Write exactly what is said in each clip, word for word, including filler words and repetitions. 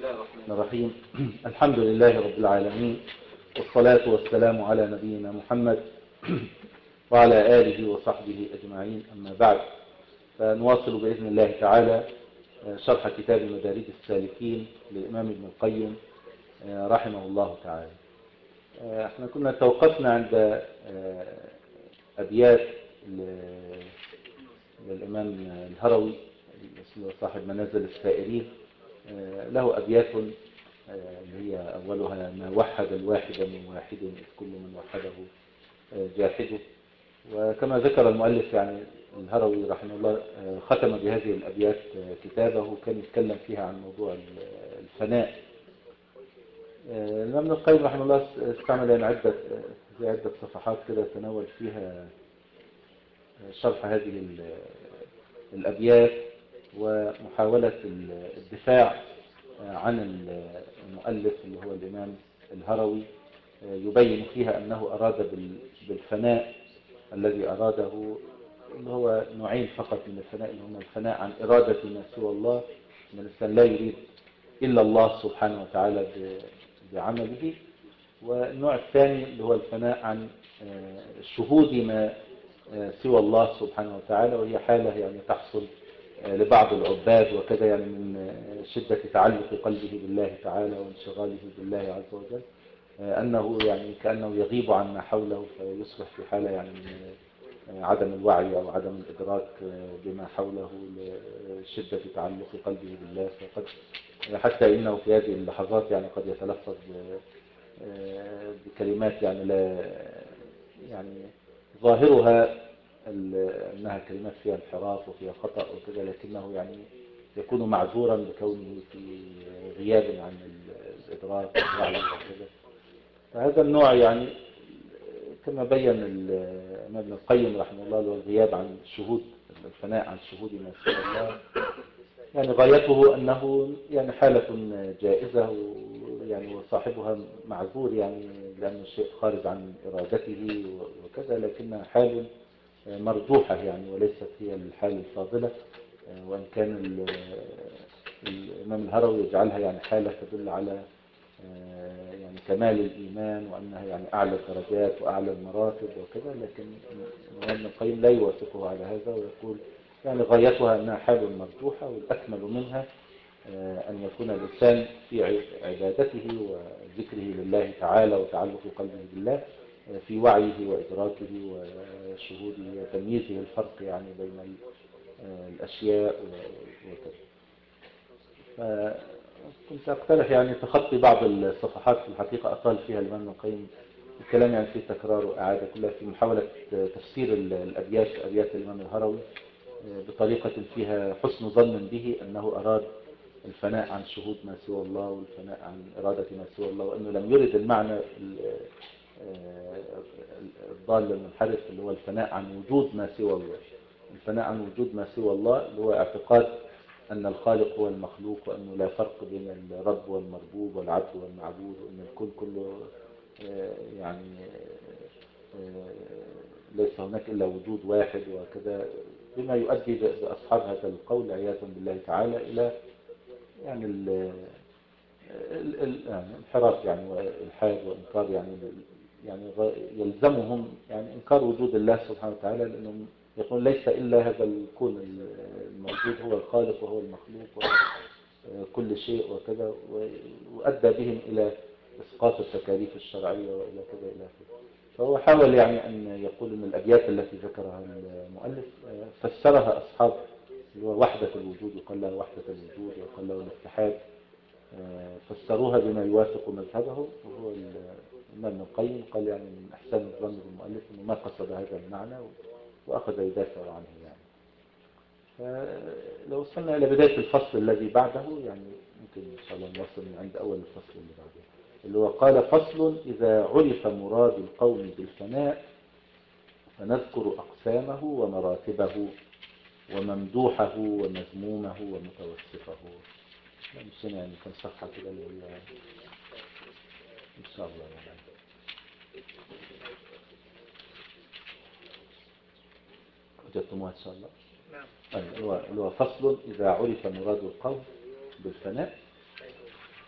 الله الرحمن الرحيم. الحمد لله رب العالمين، والصلاة والسلام على نبينا محمد وعلى آله وصحبه أجمعين، أما بعد. فنواصل بإذن الله تعالى شرح كتاب مدارج السالكين للإمام ابن القيم رحمه الله تعالى. احنا كنا توقفنا عند أبيات للإمام الهروي صاحب منازل السائرين. له أبيات اللي هي أولها: ما وحد الواحد من واحد إذ كل من وحده جاحده. وكما ذكر المؤلف يعني الهروي رحمه الله ختم بهذه الأبيات كتابه، كان يتكلم فيها عن موضوع الفناء. الإمام ابن القيم رحمه الله استعمل يعني عدة في عدة صفحات كده تناول فيها شرح هذه الأبيات ومحاولة الدفاع عن المؤلف اللي هو الإمام الهروي، يبين فيها أنه أراد بالفناء الذي أراده اللي هو نوعين فقط من الفناء، اللي هم الفناء عن إرادة ما سوى الله، من الإنسان لا يريد إلا الله سبحانه وتعالى بعمله، والنوع الثاني اللي هو الفناء عن شهود ما سوى الله سبحانه وتعالى، وهي حالة يعني تحصل لبعض العباد وكذا، يعني من شدة تعلق قلبه بالله تعالى وانشغاله بالله عز وجل، أنه يعني كأنه يغيب عن ما حوله فيصبح في حالة يعني من عدم الوعي أو عدم الإدراك بما حوله لشدة تعلق قلبه بالله. فقد حتى إنه في هذه اللحظات يعني قد يتلفظ بكلمات يعني لا يعني ظاهرها أنها كلمات فيها انحراف وفيها خطأ وكذا، لكنه يعني يكون معذورا بكونه في غياب عن الإدراك والوعي وكذا. فهذا النوع يعني كما بين الإمام ابن القيم رحمه الله له الغياب عن شهود الفناء عن شهود ما سوى الله، يعني غايته أنه يعني حالة جائزة يعني وصاحبها معذور، يعني لأنه شيء خارج عن إرادته وكذا، لكنها حال مرجوحة يعني وليست هي الحال الفاضلة، وإن كان الإمام الهروي يجعلها يعني حالة تدل على يعني كمال الإيمان وأنها يعني أعلى الدرجات وأعلى المراتب وكذا، لكن الإمام ابن القيم لا يوافقه على هذا، ويقول يعني غايتها أنها حال مرجوحة، والأكمل منها أن يكون الإنسان في عبادته وذكره لله تعالى وتعلق قلبه بالله في وعيه وإدراكه وشهوده وتمييزه الفرق يعني بين الأشياء وكذا. فكنت أقترح يعني تخطي بعض الصفحات في الحقيقة أطال فيها الإمام ابن القيم الكلام يعني في تكرار وإعادة، كلها في محاولة تفسير الأبيات أبيات الإمام الهروي بطريقة فيها حسن ظن به أنه أراد الفناء عن شهود ما سوى الله والفناء عن إرادة ما سوى الله، وأنه لم يرد المعنى الضال المنحرف اللي هو الفناء عن وجود ما سوى الله. الفناء عن وجود ما سوى الله اللي هو اعتقاد أن الخالق هو المخلوق، وأنه لا فرق بين الرب والمربوب والعبد والمعبود، وأن الكون كله يعني ليس هناك إلا وجود واحد وكذا، بما يؤدي بأصحاب هذا القول عياذا بالله تعالى إلى يعني الانحراف يعني والحاد وإنكار يعني يعني يلزمهم يعني إنكار وجود الله سبحانه وتعالى، لأنهم يقول ليس إلا هذا الكون الموجود هو الخالق وهو المخلوق وكل شيء وكذا، وأدى بهم إلى إسقاط التكاليف الشرعية وإلى كذا إلى كذا. فهو حاول يعني أن يقول أن الأبيات التي ذكرها المؤلف فسرها أصحاب اللي هو وحدة الوجود، وقال لها وحدة الوجود وقال له الاتحاد، فسروها بما يوافق مذهبهم. وهو الإمام ابن القيم قال يعني من أحسن الظن بالمؤلف أنه ما قصد هذا المعنى وأخذ يدافع عنه يعني. فلو وصلنا إلى بداية الفصل الذي بعده يعني ممكن إن شاء الله نوصل من عند أول الفصل اللي بعده، اللي هو قال: فصل إذا عرف مراد القوم بالفناء فنذكر أقسامه ومراتبه وممدوحه ومذمومه ومتوصفه. مش يعني كم صفحة كده اللي هي إن شاء الله يعني وجدتموها إن شاء الله. نعم. اللي هو فصل إذا عرف مراد القوم بالفناء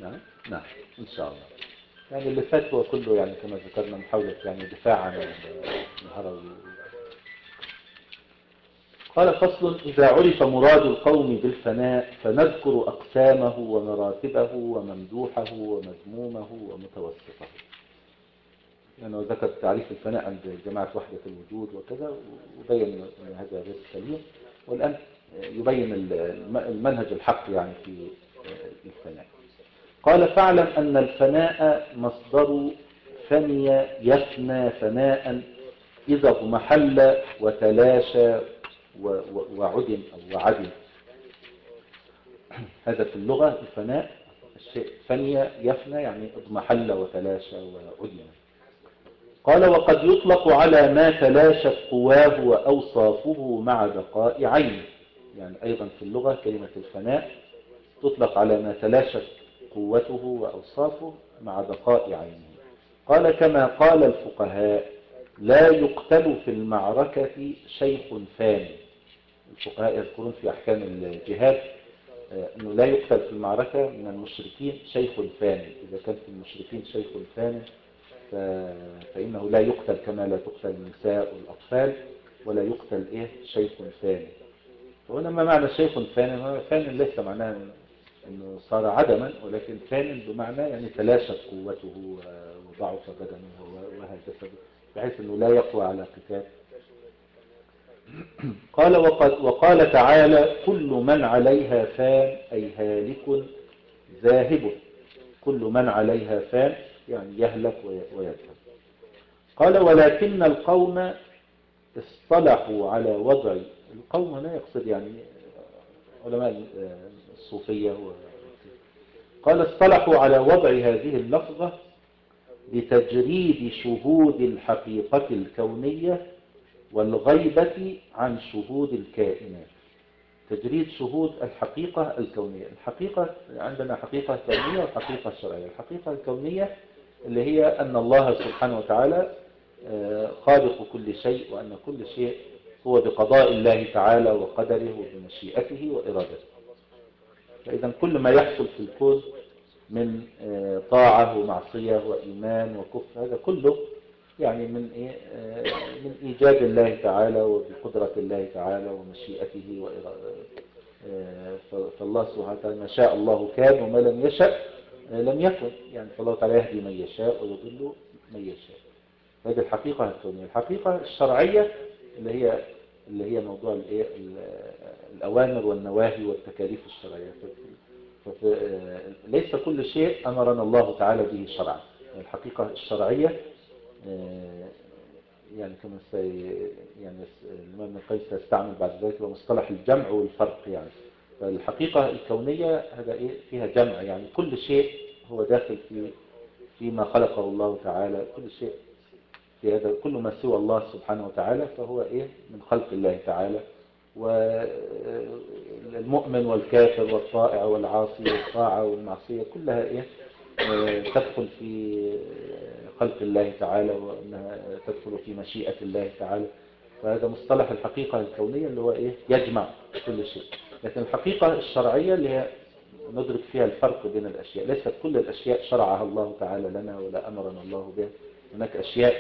نعم نعم إن شاء الله. يعني اللي فات هو كله يعني كما ذكرنا محاولة يعني دفاع عن الهروي. قال فصل: إذا عرف مراد القوم بالفناء فنذكر أقسامه ومراتبه وممدوحه ومذمومه ومتوسطه. يعني ذكر تعريف الفناء عند جماعة وحدة الوجود وكذا، وبين أن هذا غير سليم، والآن يبين المنهج الحق يعني في الفناء. قال: فاعلم أن الفناء مصدر فني يفنى فناء إذا اضمحل وتلاشى وعدم أو وعدم. هذا في اللغة الفناء، الشيء فني يفنى يعني اضمحل وتلاشى وعدم. قال: وقد يطلق على ما تلاشت قواه وأوصافه مع بقاء عينه. يعني أيضا في اللغة كلمة الفناء تطلق على ما تلاشت قوته وأوصافه مع بقاء عينه. قال: كما قال الفقهاء: لا يقتل في المعركة شيخ فانٍ. الفقهاء يذكرون في أحكام الجهاد أنه لا يقتل في المعركة من المشركين شيخ فانٍ. إذا كان في المشركين شيخ فانٍ فإنه لا يقتل كما لا تقتل النساء والأطفال، ولا يقتل إيه شيخ فانٍ. وهنا ما معنى شيخ فانٍ؟ فانٍ ليس معناه أنه صار عدما، ولكن فانٍ بمعنى يعني تلاشت قوته وضعف بدنه وهكذا، بحيث أنه لا يقوى على قتال. قال: وقد وقال تعالى: كل من عليها فان، أي هالك ذاهب. كل من عليها فان يعني يهلك ويذهب. قال: ولكن القوم اصطلحوا على وضع. القوم هنا يقصد يعني علماء الصوفية. قال: اصطلحوا على وضع هذه اللفظة لتجريد شهود الحقيقة الكونية والغيبة عن شهود الكائنات. تجريد شهود الحقيقة الكونية. الحقيقة عندنا حقيقة كونية وحقيقة شرعية. الحقيقة الكونية اللي هي أن الله سبحانه وتعالى خالق كل شيء، وأن كل شيء هو بقضاء الله تعالى وقدره وبمشيئته وإرادته. فإذا كل ما يحصل في الكون من طاعة ومعصية وإيمان وكفر، هذا كله يعني من إيه؟ من إيجاد الله تعالى وبقدرة الله تعالى ومشيئته وإرادته. فالله سبحانه وتعالى ما شاء الله كان، وما لم يشأ لم يكن. يعني فالله تعالى يهدي من يشاء ويضل من يشاء. هذه الحقيقة الكونية. الحقيقة الشرعية اللي هي اللي هي موضوع الايه الأوامر والنواهي والتكاليف الشرعية. ليس كل شيء أمرنا الله تعالى به شرعا. الحقيقة الشرعية يعني كما سي يعني الإمام ابن القيم سيستعمل بعد ذلك مصطلح الجمع والفرق. يعني فالحقيقة الكونية هذا إيه فيها جمع، يعني كل شيء هو داخل في فيما خلقه الله تعالى. كل شيء في هذا، كل ما سوى الله سبحانه وتعالى فهو إيه من خلق الله تعالى. والمؤمن والكافر والطائع والعاصي والطاعة والمعصية كلها إيه تدخل في خلق الله تعالى، وأنها تدخل في مشيئة الله تعالى. فهذا مصطلح الحقيقة الكونية اللي هو إيه يجمع كل شيء. لكن الحقيقة الشرعية اللي هي ندرك فيها الفرق بين الأشياء. ليست كل الأشياء شرعها الله تعالى لنا ولا أمرنا الله بها. هناك أشياء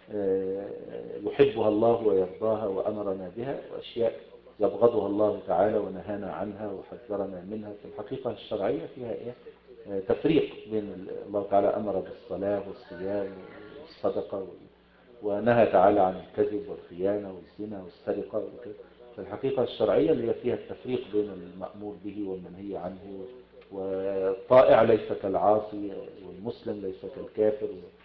يحبها الله ويرضاها وأمرنا بها، وأشياء يبغضها الله تعالى ونهانا عنها وحذرنا منها. في الحقيقة الشرعية فيها إيه تفريق بين الله تعالى أمر بالصلاة والصيام والصدقة، ونهى تعالى عن الكذب والخيانة والزنا والسرقة. فالحقيقة الشرعية اللي هي فيها التفريق بين المأمور به والمنهي عنه، والطائع ليس كالعاصي والمسلم ليس كالكافر.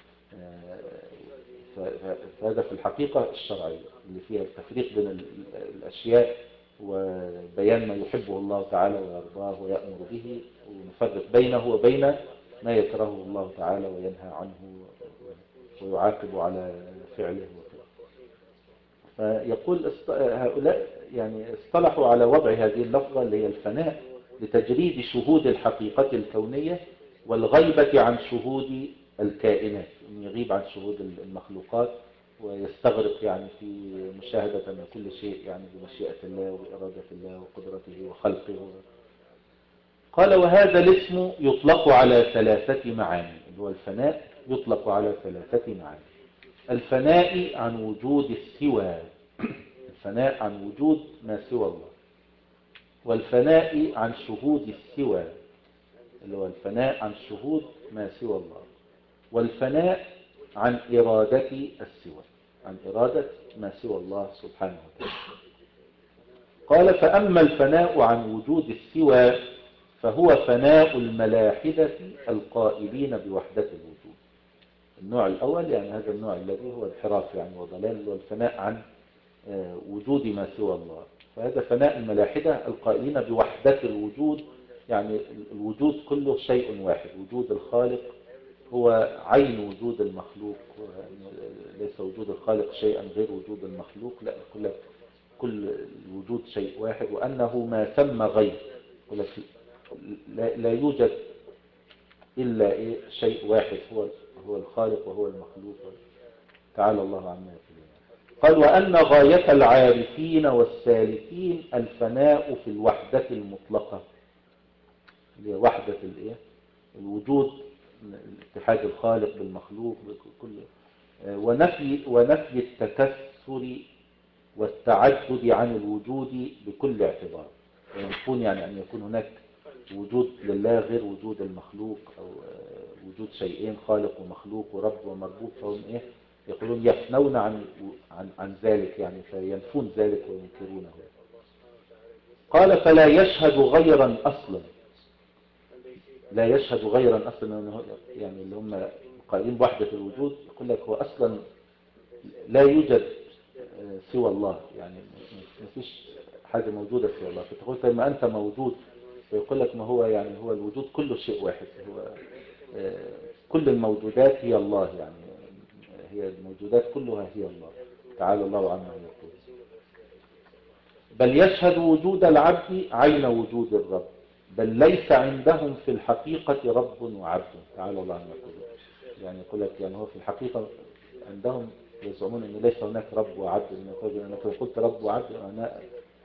فهذا في الحقيقة الشرعية اللي فيها التفريق بين الأشياء وبيان ما يحبه الله تعالى ويرضاه ويأمر به، ونفرق بينه وبين ما يكرهه الله تعالى وينهى عنه ويعاقب على فعله وكذا. فيقول هؤلاء يعني اصطلحوا على وضع هذه اللفظة اللي هي الفناء لتجريد شهود الحقيقة الكونية والغيبة عن شهود الكائنات، أن يغيب عن شهود المخلوقات ويستغرق يعني في مشاهدة أن كل شيء يعني بمشيئة الله وبإرادة الله وقدرته وخلقه. قال وهذا الاسم يطلق على ثلاثة معاني، اللي هو الفناء يطلق على ثلاثة معاني. الفناء عن وجود السوى، الفناء عن وجود ما سوى الله، والفناء عن شهود السوى، اللي هو الفناء عن شهود ما سوى الله، والفناء عن إرادة السوى، عن إرادة ما سوى الله سبحانه وتعالى. قال فأما الفناء عن وجود السوى فهو فناء الملاحدة القائلين بوحدة الوجود. النوع الأول يعني هذا النوع الذي هو انحراف يعني وضلال، هو الفناء عن وجود ما سوى الله، فهذا فناء الملاحدة القائلين بوحدة الوجود، يعني الوجود كله شيء واحد، وجود الخالق هو عين وجود المخلوق، ليس وجود الخالق شيئا غير وجود المخلوق، لا، كل كل الوجود شيء واحد، وأنه ما ثم غير، لا, لا يوجد إلا إيه شيء واحد، هو هو الخالق وهو المخلوق، تعالى الله عما يقولون. قال وأن غاية العارفين والسالكين الفناء في الوحدة المطلقة، اللي هي وحدة الإيه الوجود، اتحاد الخالق بالمخلوق بكل، ونفي ونفي التكثر والتعدد عن الوجود بكل اعتبار، ويكون يعني أن يكون هناك وجود لله غير وجود المخلوق، أو وجود شيئين خالق ومخلوق ورب ومربوب، فهم إيه يقولون يفنون عن عن عن ذلك، يعني فينفون ذلك وينكرونه. قال فلا يشهد غيرا أصلا، لا يشهد غيرا أصلا، يعني اللي هم قائلين بوحدة الوجود يقول لك هو أصلا لا يوجد سوى الله، يعني ما فيش حاجة موجودة سوى الله، فتقول لما أنت موجود فيقول لك ما هو يعني هو الوجود كله شيء واحد، هو كل الموجودات هي الله، يعني هي الموجودات كلها هي الله، تعالى الله عما يقول. بل يشهد وجود العبد عين وجود الرب، بل ليس عندهم في الحقيقة رب وعبد، تعالى الله عما يقول. يعني يقول لك يعني هو في الحقيقة عندهم يزعمون أن ليس هناك رب وعبد، أنك لو قلت رب وعبد أنا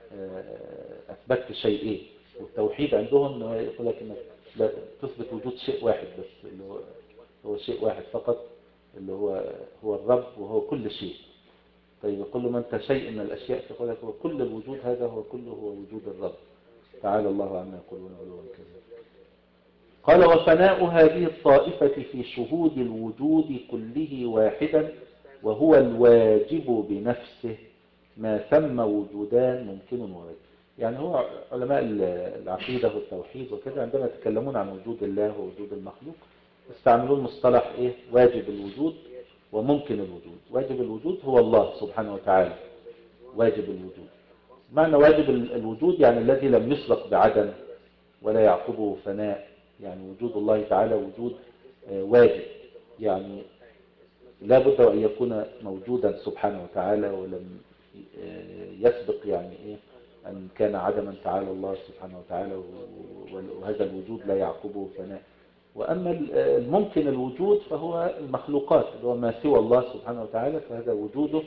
أثبتت شيئين، والتوحيد عندهم يقول لك أنك تثبت وجود شيء واحد بس، اللي هو هو شيء واحد فقط، اللي هو هو الرب وهو كل شيء. طيب يقول له ما أنت شيء من الأشياء، فيقول لك هو كل الوجود هذا هو كله هو وجود الرب، تعالى الله عما يقولون علوا كذا. قال وفناء هذه الطائفة في شهود الوجود كله واحدا، وهو الواجب بنفسه ما ثم وجودان ممكن وواجب. يعني هو علماء العقيدة والتوحيد وكذا عندما يتكلمون عن وجود الله ووجود المخلوق يستعملون مصطلح إيه؟ واجب الوجود وممكن الوجود. واجب الوجود هو الله سبحانه وتعالى، واجب الوجود، معنى واجب الوجود يعني الذي لم يسبق بعدم ولا يعقبه فناء، يعني وجود الله تعالى وجود واجب، يعني لا بد أن يكون موجودا سبحانه وتعالى ولم يسبق يعني إيه أن كان عدما، تعالى الله سبحانه وتعالى، وهذا الوجود لا يعقبه فناء. وأما الممكن الوجود فهو المخلوقات اللي هو ما سوى الله سبحانه وتعالى، فهذا وجوده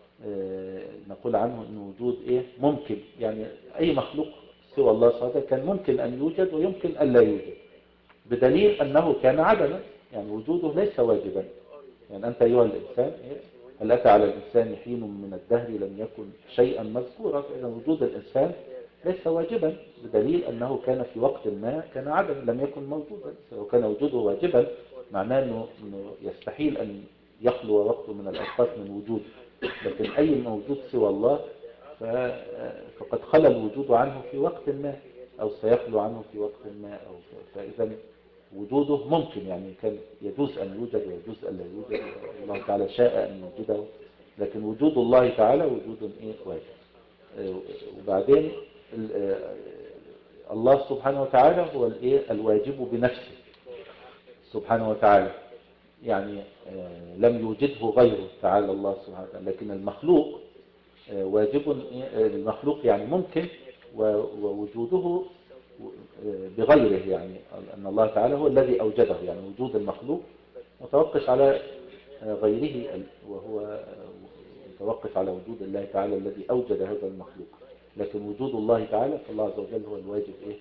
نقول عنه أنه وجود إيه ممكن، يعني أي مخلوق سوى الله سبحانه وتعالى كان ممكن أن يوجد ويمكن أن لا يوجد، بدليل أنه كان عدما، يعني وجوده ليس واجبا. يعني أنت أيها الإنسان هل أتى على الإنسان حين من الدهر لم يكن شيئا مذكورا، فإذا وجود الإنسان ليس واجبا، بدليل أنه كان في وقت ما كان عدم لم يكن موجودا. لو كان وجوده واجبا معناه أنه يستحيل أن يخلو وقته من الأوقات من وجود، لكن أي موجود سوى الله فقد خلى الوجود عنه في وقت ما أو سيخلو عنه في وقت ما، أو فإذا وجوده ممكن، يعني كان يجوز أن يوجد ويجوز أن لا يوجد، الله تعالى شاء أن يوجده، لكن وجود الله تعالى وجود إيه واجب. وبعدين الله سبحانه وتعالى هو الإيه الواجب بنفسه سبحانه وتعالى، يعني لم يوجده غيره تعالى الله سبحانه وتعالى، لكن المخلوق واجب، المخلوق يعني ممكن ووجوده بغيره، يعني أن الله تعالى هو الذي أوجده، يعني وجود المخلوق متوقف على غيره وهو متوقف على وجود الله تعالى الذي أوجد هذا المخلوق، لكن وجود الله تعالى فالله عز وجل هو الواجب إيه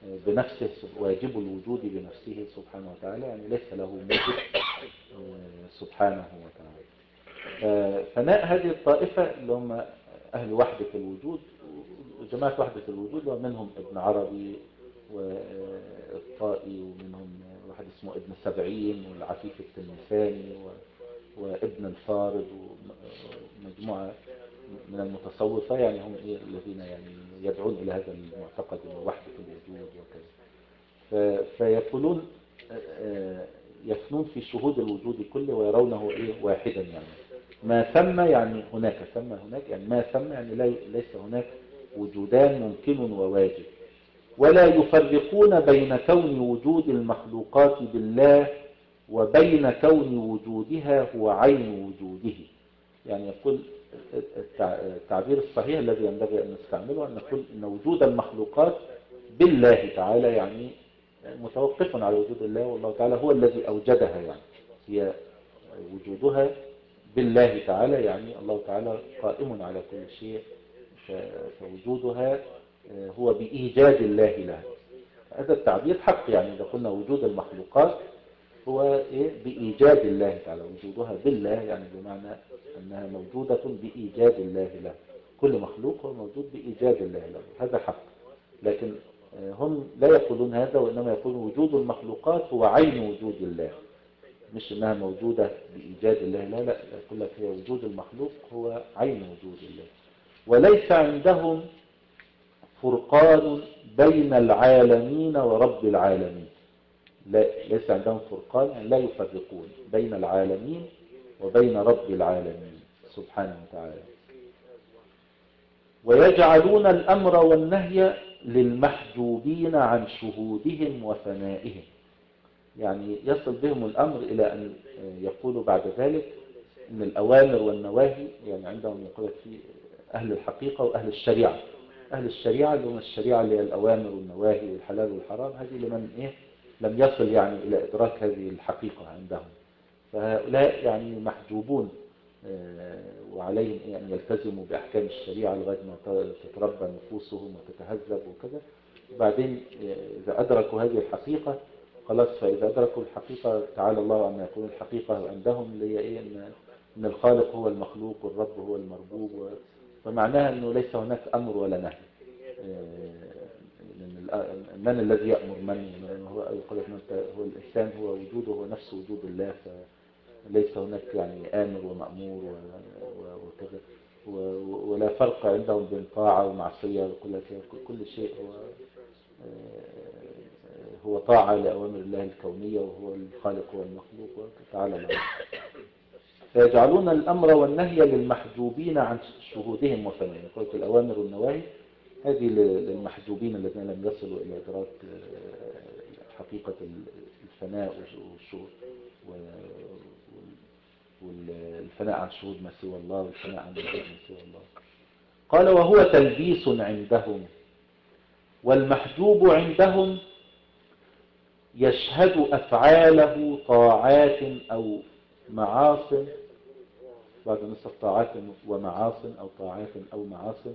بنفسه، واجب الوجود بنفسه سبحانه وتعالى، يعني ليس له موجب سبحانه وتعالى. ففناء هذه الطائفة اللي هم أهل وحدة الوجود وجماعة وحدة الوجود، ومنهم ابن عربي والطائي، ومنهم واحد اسمه ابن سبعين والعفيف التلمساني وابن الفارض، ومجموعة من المتصوفة، يعني هم إيه الذين يعني يدعون إلى هذا المعتقد وحدة الوجود وكذا. فيقولون يفنون في شهود الوجود كله ويرونه إيه واحدا، يعني ما ثم يعني هناك، ثم هناك يعني ما ثم يعني ليس هناك وجودان ممكن وواجب، ولا يفرقون بين كون وجود المخلوقات بالله وبين كون وجودها هو عين وجوده. يعني يقول التعبير الصحيح الذي ينبغي أن نستعمله أن نقول أن وجود المخلوقات بالله تعالى يعني متوقف على وجود الله، والله تعالى هو الذي أوجدها، يعني هي وجودها بالله تعالى، يعني الله تعالى قائم على كل شيء، فوجودها هو بإيجاد الله لها. هذا التعبير حق، يعني إذا قلنا وجود المخلوقات هو إيه بإيجاد الله تعالى، وجودها بالله يعني بمعنى أنها موجودة بإيجاد الله لها، كل مخلوق هو موجود بإيجاد الله له، هذا حق. لكن هم لا يقولون هذا، وإنما يقولون وجود المخلوقات هو عين وجود الله، مش إنها موجودة بإيجاد الله، لا لا، يقول لك هي وجود المخلوق هو عين وجود الله. وليس عندهم فرقان بين العالمين ورب العالمين، لا ليس عندهم فرقان، يعني لا يفرقون بين العالمين وبين رب العالمين سبحانه وتعالى. ويجعلون الأمر والنهي للمحجوبين عن شهودهم وفنائهم، يعني يصل بهم الأمر إلى أن يقولوا بعد ذلك أن الأوامر والنواهي، يعني عندهم يقول في أهل الحقيقة وأهل الشريعة. أهل الشريعة اللي هم الشريعة اللي هي الأوامر والنواهي والحلال والحرام، هذه لمن إيه لم يصل يعني إلى إدراك هذه الحقيقة عندهم، فهؤلاء يعني محجوبون وعليهم أن يلتزموا بأحكام الشريعة لغاية ما تتربى نفوسهم وتتهذب وكذا. وبعدين إذا أدركوا هذه الحقيقة خلاص، فإذا أدركوا الحقيقة تعالى الله عما يكون الحقيقة عندهم اللي هي إيه إن, إن الخالق هو المخلوق والرب هو المربوب، فمعناها أنه ليس هناك أمر ولا نهي. من الذي يأمر من؟ هو يقول هو الإنسان هو وجوده هو نفس وجود الله، فليس هناك يعني آمر ومأمور وكذا، ولا فرق عندهم بين طاعة ومعصية، كل شيء هو هو طاعة لأوامر الله الكونية، وهو الخالق هو المخلوق وتعالى الله. فيجعلون الأمر والنهي للمحجوبين عن شهودهم وفنائهم، قلت الأوامر والنواهي هذه للمحجوبين الذين لم يصلوا إلى إدراك حقيقة الفناء والشهود والفناء عن شهود ما سوى الله والفناء عن وجود ما سوى الله. قال وهو تلبيس عندهم، والمحجوب عندهم يشهد أفعاله طاعات أو معاصٍ، بعد نصف طاعات ومعاصٍ أو طاعات أو معاصٍ،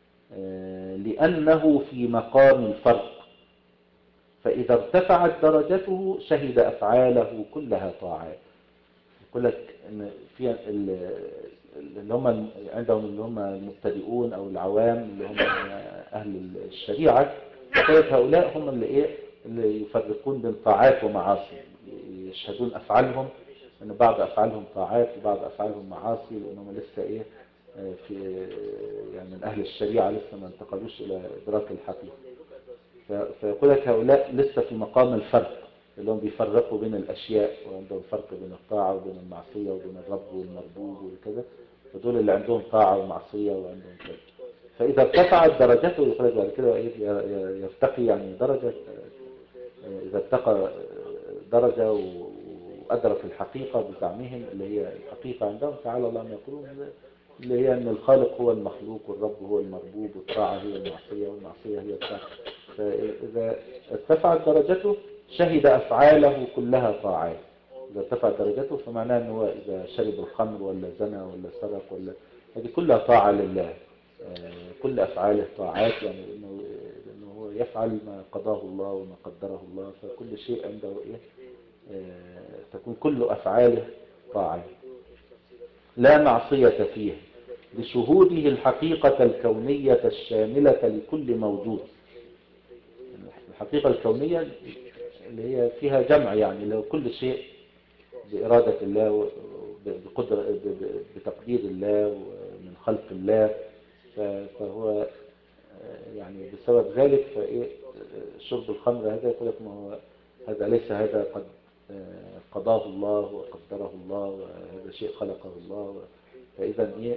لأنه في مقام الفرق، فإذا ارتفعت درجته شهد أفعاله كلها طاعات. يقول لك إن في اللي هم عندهم اللي هم المبتدئون أو العوام اللي هم أهل الشريعة، هؤلاء هم اللي إيه اللي يفرقون بين طاعات ومعاصي، يشهدون أفعالهم أن بعض أفعالهم طاعات وبعض أفعالهم معاصي، لأنهم لسه إيه في يعني من أهل الشريعة لسه ما انتقلوش إلى إدراك الحقيقة. فيقول لك هؤلاء لسه في مقام الفرق، اللي هم بيفرقوا بين الأشياء، وعندهم فرق بين الطاعة وبين المعصية وبين الرب والمربوب وكذا، فدول اللي عندهم طاعة ومعصية وعندهم كذا. فإذا ارتفعت درجته يقول لك بعد كده يرتقي يعني درجة، إذا ارتقى درجة وأدرك الحقيقة بزعمهم اللي هي الحقيقة عندهم تعالى الله ما يقولون، اللي هي أن الخالق هو المخلوق والرب هو المربوب والطاعة هي المعصية والمعصية هي الطاعة. فإذا ارتفعت درجته شهد أفعاله كلها طاعات. إذا ارتفعت درجته فمعناه أنه إذا شرب الخمر ولا زنى ولا سرق ولا هذه كلها طاعة لله، كل أفعاله طاعات، يعني إنه, إنه هو يفعل ما قضاه الله وما قدره الله، فكل شيء عنده إيه تكون كل أفعاله طاعة لا معصية فيها، لشهوده الحقيقة الكونية الشاملة لكل موجود. الحقيقة الكونية اللي هي فيها جمع، يعني لو كل شيء بإرادة الله بقدر بتقدير الله ومن خلق الله، فهو يعني بسبب ذلك فإيه شرب الخمر هذا يقول لك ما هو هذا ليس هذا قد قضاه الله وقدره الله وهذا شيء خلقه الله، فإذا إيه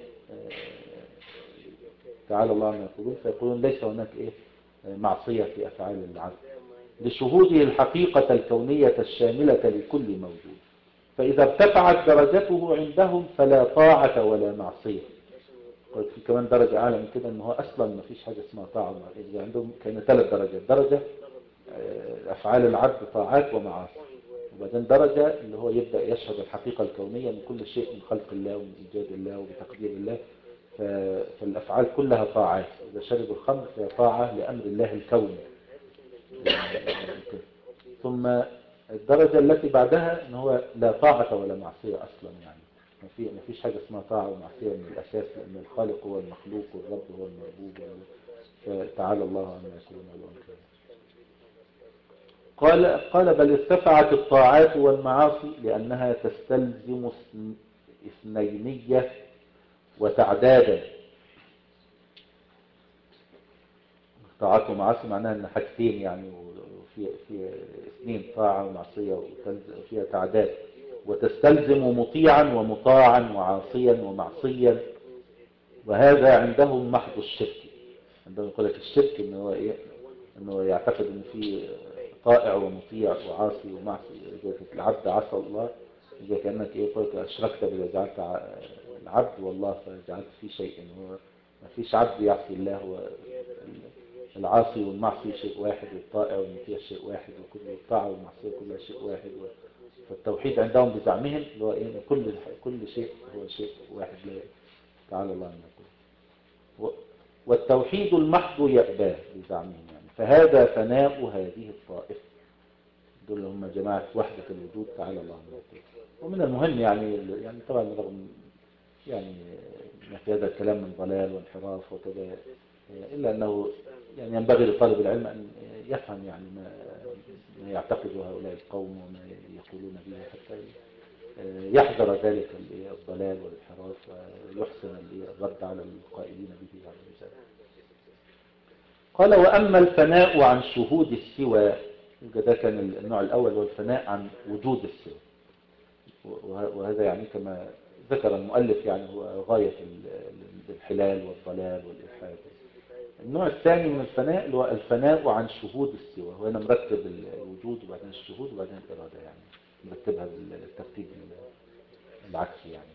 تعالى الله عما يقولون، فيقولون ليس هناك إيه معصية في أفعال العبد لشهوده الحقيقة الكونية الشاملة لكل موجود. فإذا ارتفعت درجته عندهم فلا طاعة ولا معصية. في كمان درجة أعلى من كده، أنه أصلا ما فيش حاجة اسمها طاعة. عندهم كان ثلاث درجات: درجة أفعال العبد طاعات ومعاصي، وبعدين درجة اللي هو يبدأ يشهد الحقيقة الكونية من كل شيء من خلق الله ومن إيجاد الله وبتقدير الله، فالأفعال كلها طاعات. إذا شرب الخمر فهي طاعة لأمر الله الكوني. ثم الدرجة التي بعدها ان هو لا طاعة ولا معصية اصلا، يعني ما فيش حاجة اسمها طاعة ومعصية من الاساس، لان الخالق هو المخلوق والرب هو المربوب، فتعالى الله عما يقولون علوا كبيرا. قال قال بل ارتفعت الطاعات والمعاصي لانها تستلزم اثنينية وتعدادا. طاعات ومعاصي معناها ان حاجتين، يعني وفي في اثنين طاعة ومعصية وفيها تعداد، وتستلزم مطيعا ومطاعا وعاصيا ومعصيا، وهذا عندهم محض الشرك. عندهم يقول لك الشرك انه هو ايه، انه يعتقد ان في طائع ومطيع وعاصي ومعصي. اذا العبد عصى الله اذا كانك ايه قلت اشركت بما جعلت العبد والله فجعلت فيه شيء. هو ما فيش عبد يعصي الله، هو العاصي والمعصي شيء واحد، والطائع والمطيع شيء واحد، وكل الطاعة والمعصية كلها شيء واحد. فالتوحيد عندهم بزعمهم اللي هو ايه كل كل شيء هو شيء واحد، لا تعالى الله عما يقول. والتوحيد المحض يأباه بزعمهم، يعني فهذا فناء هذه الطائفة. دول هم جماعة وحدة الوجود تعالى الله عما يقول. ومن المهم يعني يعني طبعا رغم يعني ما في هذا الكلام من ضلال وانحراف وكذا، إلا أنه يعني ينبغي لطالب العلم أن يفهم يعني ما, ما يعتقده هؤلاء القوم وما يقولون به، حتى يحذر ذلك الضلال والانحراف ويحسن الرد على القائلين به. يعني قال وأما الفناء عن شهود السوى، ده كان النوع الأول، والفناء عن وجود السوى، وهذا يعني كما ذكر المؤلف يعني هو غاية الانحلال والضلال والإلحاد. النوع الثاني من الفناء اللي هو الفناء عن شهود السوى، وهنا مرتب الوجود وبعدين الشهود وبعدين الإرادة، يعني مرتبها بالترتيب العكسي يعني.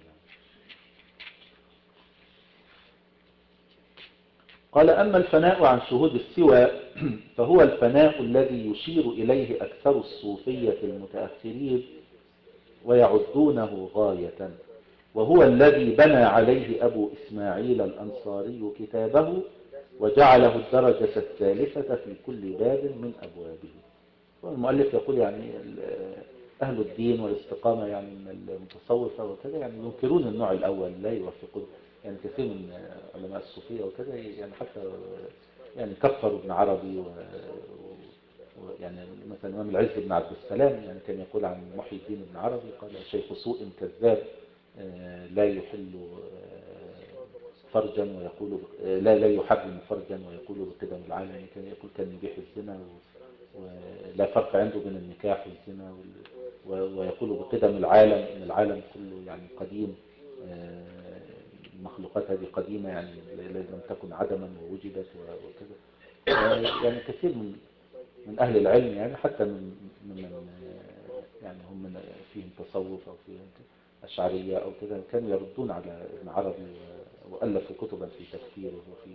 قال أما الفناء عن شهود السوى فهو الفناء الذي يشير إليه أكثر الصوفية المتأخرين ويعدونه غاية، وهو الذي بنى عليه أبو إسماعيل الأنصاري كتابه وجعله الدرجة الثالثة في كل باب من أبوابه. والمؤلف يقول يعني أهل الدين والاستقامة يعني من المتصوفة وكذا يعني ينكرون النوع الأول، لا يوافقون. يعني كثير من علماء الصوفية وكذا يعني حتى يعني كفروا ابن عربي، ويعني مثلا الإمام العز بن عبد السلام يعني كان يقول عن محي الدين بن عربي قال شيخ سوء كذاب لا يحل فرجا ويقول لا لا يحرم فرجا ويقول بقدم العالم. يعني كان يقول كان يبيح الزنا ولا فرق عنده بين النكاح والزنا، ويقول بقدم العالم ان العالم كله يعني قديم، المخلوقات هذه قديمة يعني لم تكن عدما ووجدت وكذا. يعني كثير من من أهل العلم يعني حتى من من يعني هم من فيهم تصوف أو فيهم أشعرية أو كذا كانوا يردون على ابن عربي وألفوا كتبا في تفسيره وفي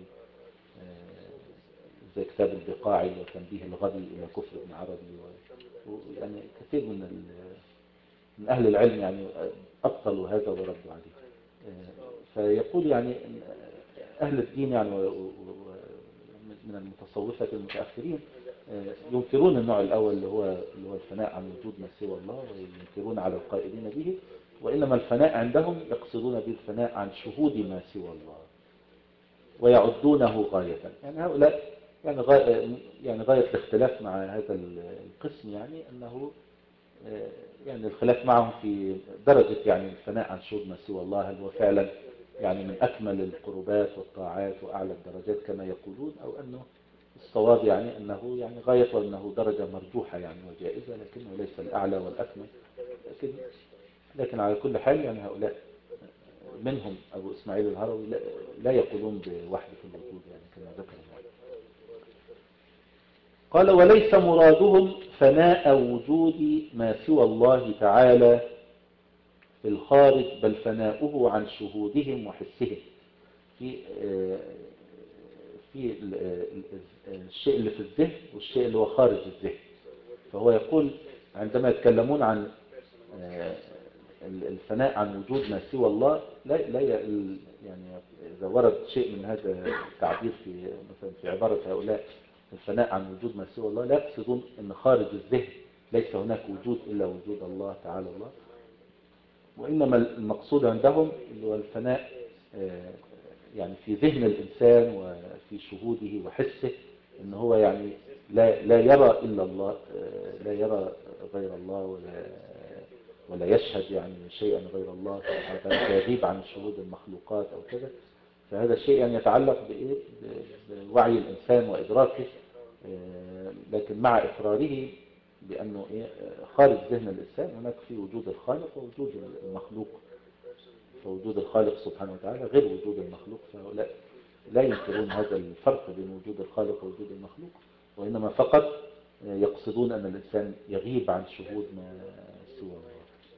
زي كتاب البقاعي وتنبيه الغبي إلى كفر ابن عربي. ويعني كثير من من أهل العلم يعني أبطلوا هذا وردوا عليه. فيقول يعني أهل الدين يعني من المتصوفة المتأخرين ينكرون النوع الأول اللي هو اللي هو الفناء عن وجود ما سوى الله، وينكرون على القائلين به، وإنما الفناء عندهم يقصدون به الفناء عن شهود ما سوى الله ويعدونه غاية. يعني هؤلاء يعني غاية, يعني غاية الاختلاف مع هذا القسم، يعني أنه يعني الخلاف معهم في درجة يعني الفناء عن شهود ما سوى الله، هل هو فعلا يعني من أكمل القربات والطاعات وأعلى الدرجات كما يقولون، أو أنه الصواب يعني أنه يعني غاية وأنه درجة مرجوحة يعني وجائزة، لكنه ليس الأعلى والأكمل. لكن, لكن على كل حال يعني هؤلاء منهم أبو إسماعيل الهروي لا يقولون بوحدة الوجود يعني كما ذكر الله. قال وليس مرادهم فناء وجود ما سوى الله تعالى في الخارج، بل فناؤه عن شهودهم وحسهم في في الشيء اللي في الذهن والشيء اللي هو خارج الذهن. فهو يقول عندما يتكلمون عن الفناء عن وجود ما سوى الله، لا لا يعني إذا ورد شيء من هذا التعبير في مثلا في عبارة هؤلاء الفناء عن وجود ما سوى الله، لا يقصدون أن خارج الذهن ليس هناك وجود إلا وجود الله تعالى الله، وإنما المقصود عندهم اللي هو الفناء يعني في ذهن الإنسان وفي شهوده وحسه، إن هو يعني لا لا يرى إلا الله، لا يرى غير الله، ولا ولا يشهد يعني شيئا غير الله، يغيب عن شهود المخلوقات أو كذا. فهذا الشيء يعني يتعلق بإيه؟ بوعي الإنسان وإدراكه، لكن مع إقراره بأنه إيه؟ خارج ذهن الإنسان هناك في وجود الخالق ووجود المخلوق، فوجود الخالق سبحانه وتعالى غير وجود المخلوق. فهؤلاء لا ينكرون هذا الفرق بين وجود الخالق ووجود المخلوق، وإنما فقط يقصدون أن الإنسان يغيب عن شهود ما سوى الله.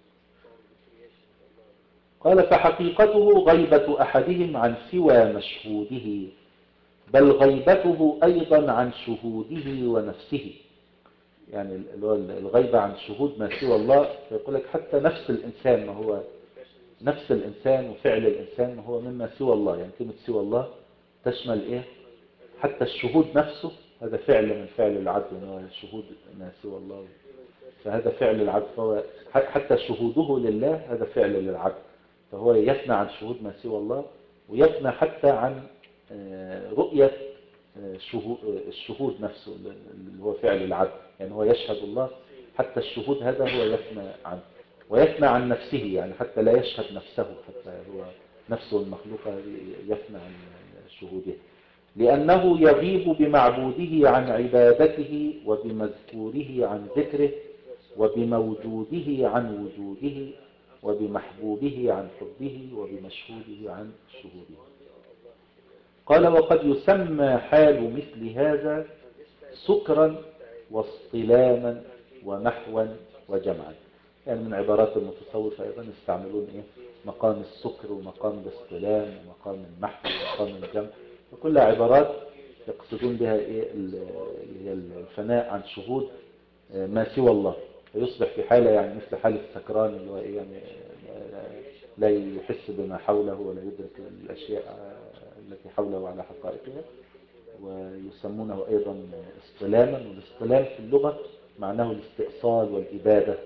قال فحقيقته غيبة أحدهم عن سوى مشهوده، بل غيبته أيضا عن شهوده ونفسه. يعني الغيبة عن شهود ما سوى الله، فيقول لك حتى نفس الإنسان ما هو نفس الإنسان وفعل الإنسان ما هو مما سوى الله. يعني كلمة سوى الله تشمل إيه؟ حتى الشهود نفسه هذا فعل من فعل العبد، يعني شهود ما سوى الله، فهذا فعل العبد. فهو حتى شهوده لله هذا فعل للعبد، فهو يفنى عن شهود ما سوى الله، ويفنى حتى عن رؤية الشهود نفسه اللي هو فعل العبد. يعني هو يشهد الله، حتى الشهود هذا هو يفنى عنه، ويفنى عن نفسه، يعني حتى لا يشهد نفسه، حتى هو نفسه المخلوقة يفنى عن شهوده، لأنه يغيب بمعبوده عن عبادته، وبمذكوره عن ذكره، وبموجوده عن وجوده، وبمحبوبه عن حبه، وبمشهوده عن شهوده. قال وقد يسمى حال مثل هذا سكرا واصطلاما ومحوا وجمعا. يعني من عبارات المتصوفة أيضا يستعملون إيه؟ مقام السكر ومقام الاصطلام ومقام المحو ومقام الجمع، وكلها عبارات يقصدون بها إيه؟ اللي هي الفناء عن شهود ما سوى الله، فيصبح في حالة يعني مثل حال السكران اللي هو إيه؟ يعني لا يحس بما حوله ولا يدرك الأشياء التي حوله على حقائقها. ويسمونه أيضا اصطلاما، والاصطلام في اللغة معناه الاستئصال والإبادة.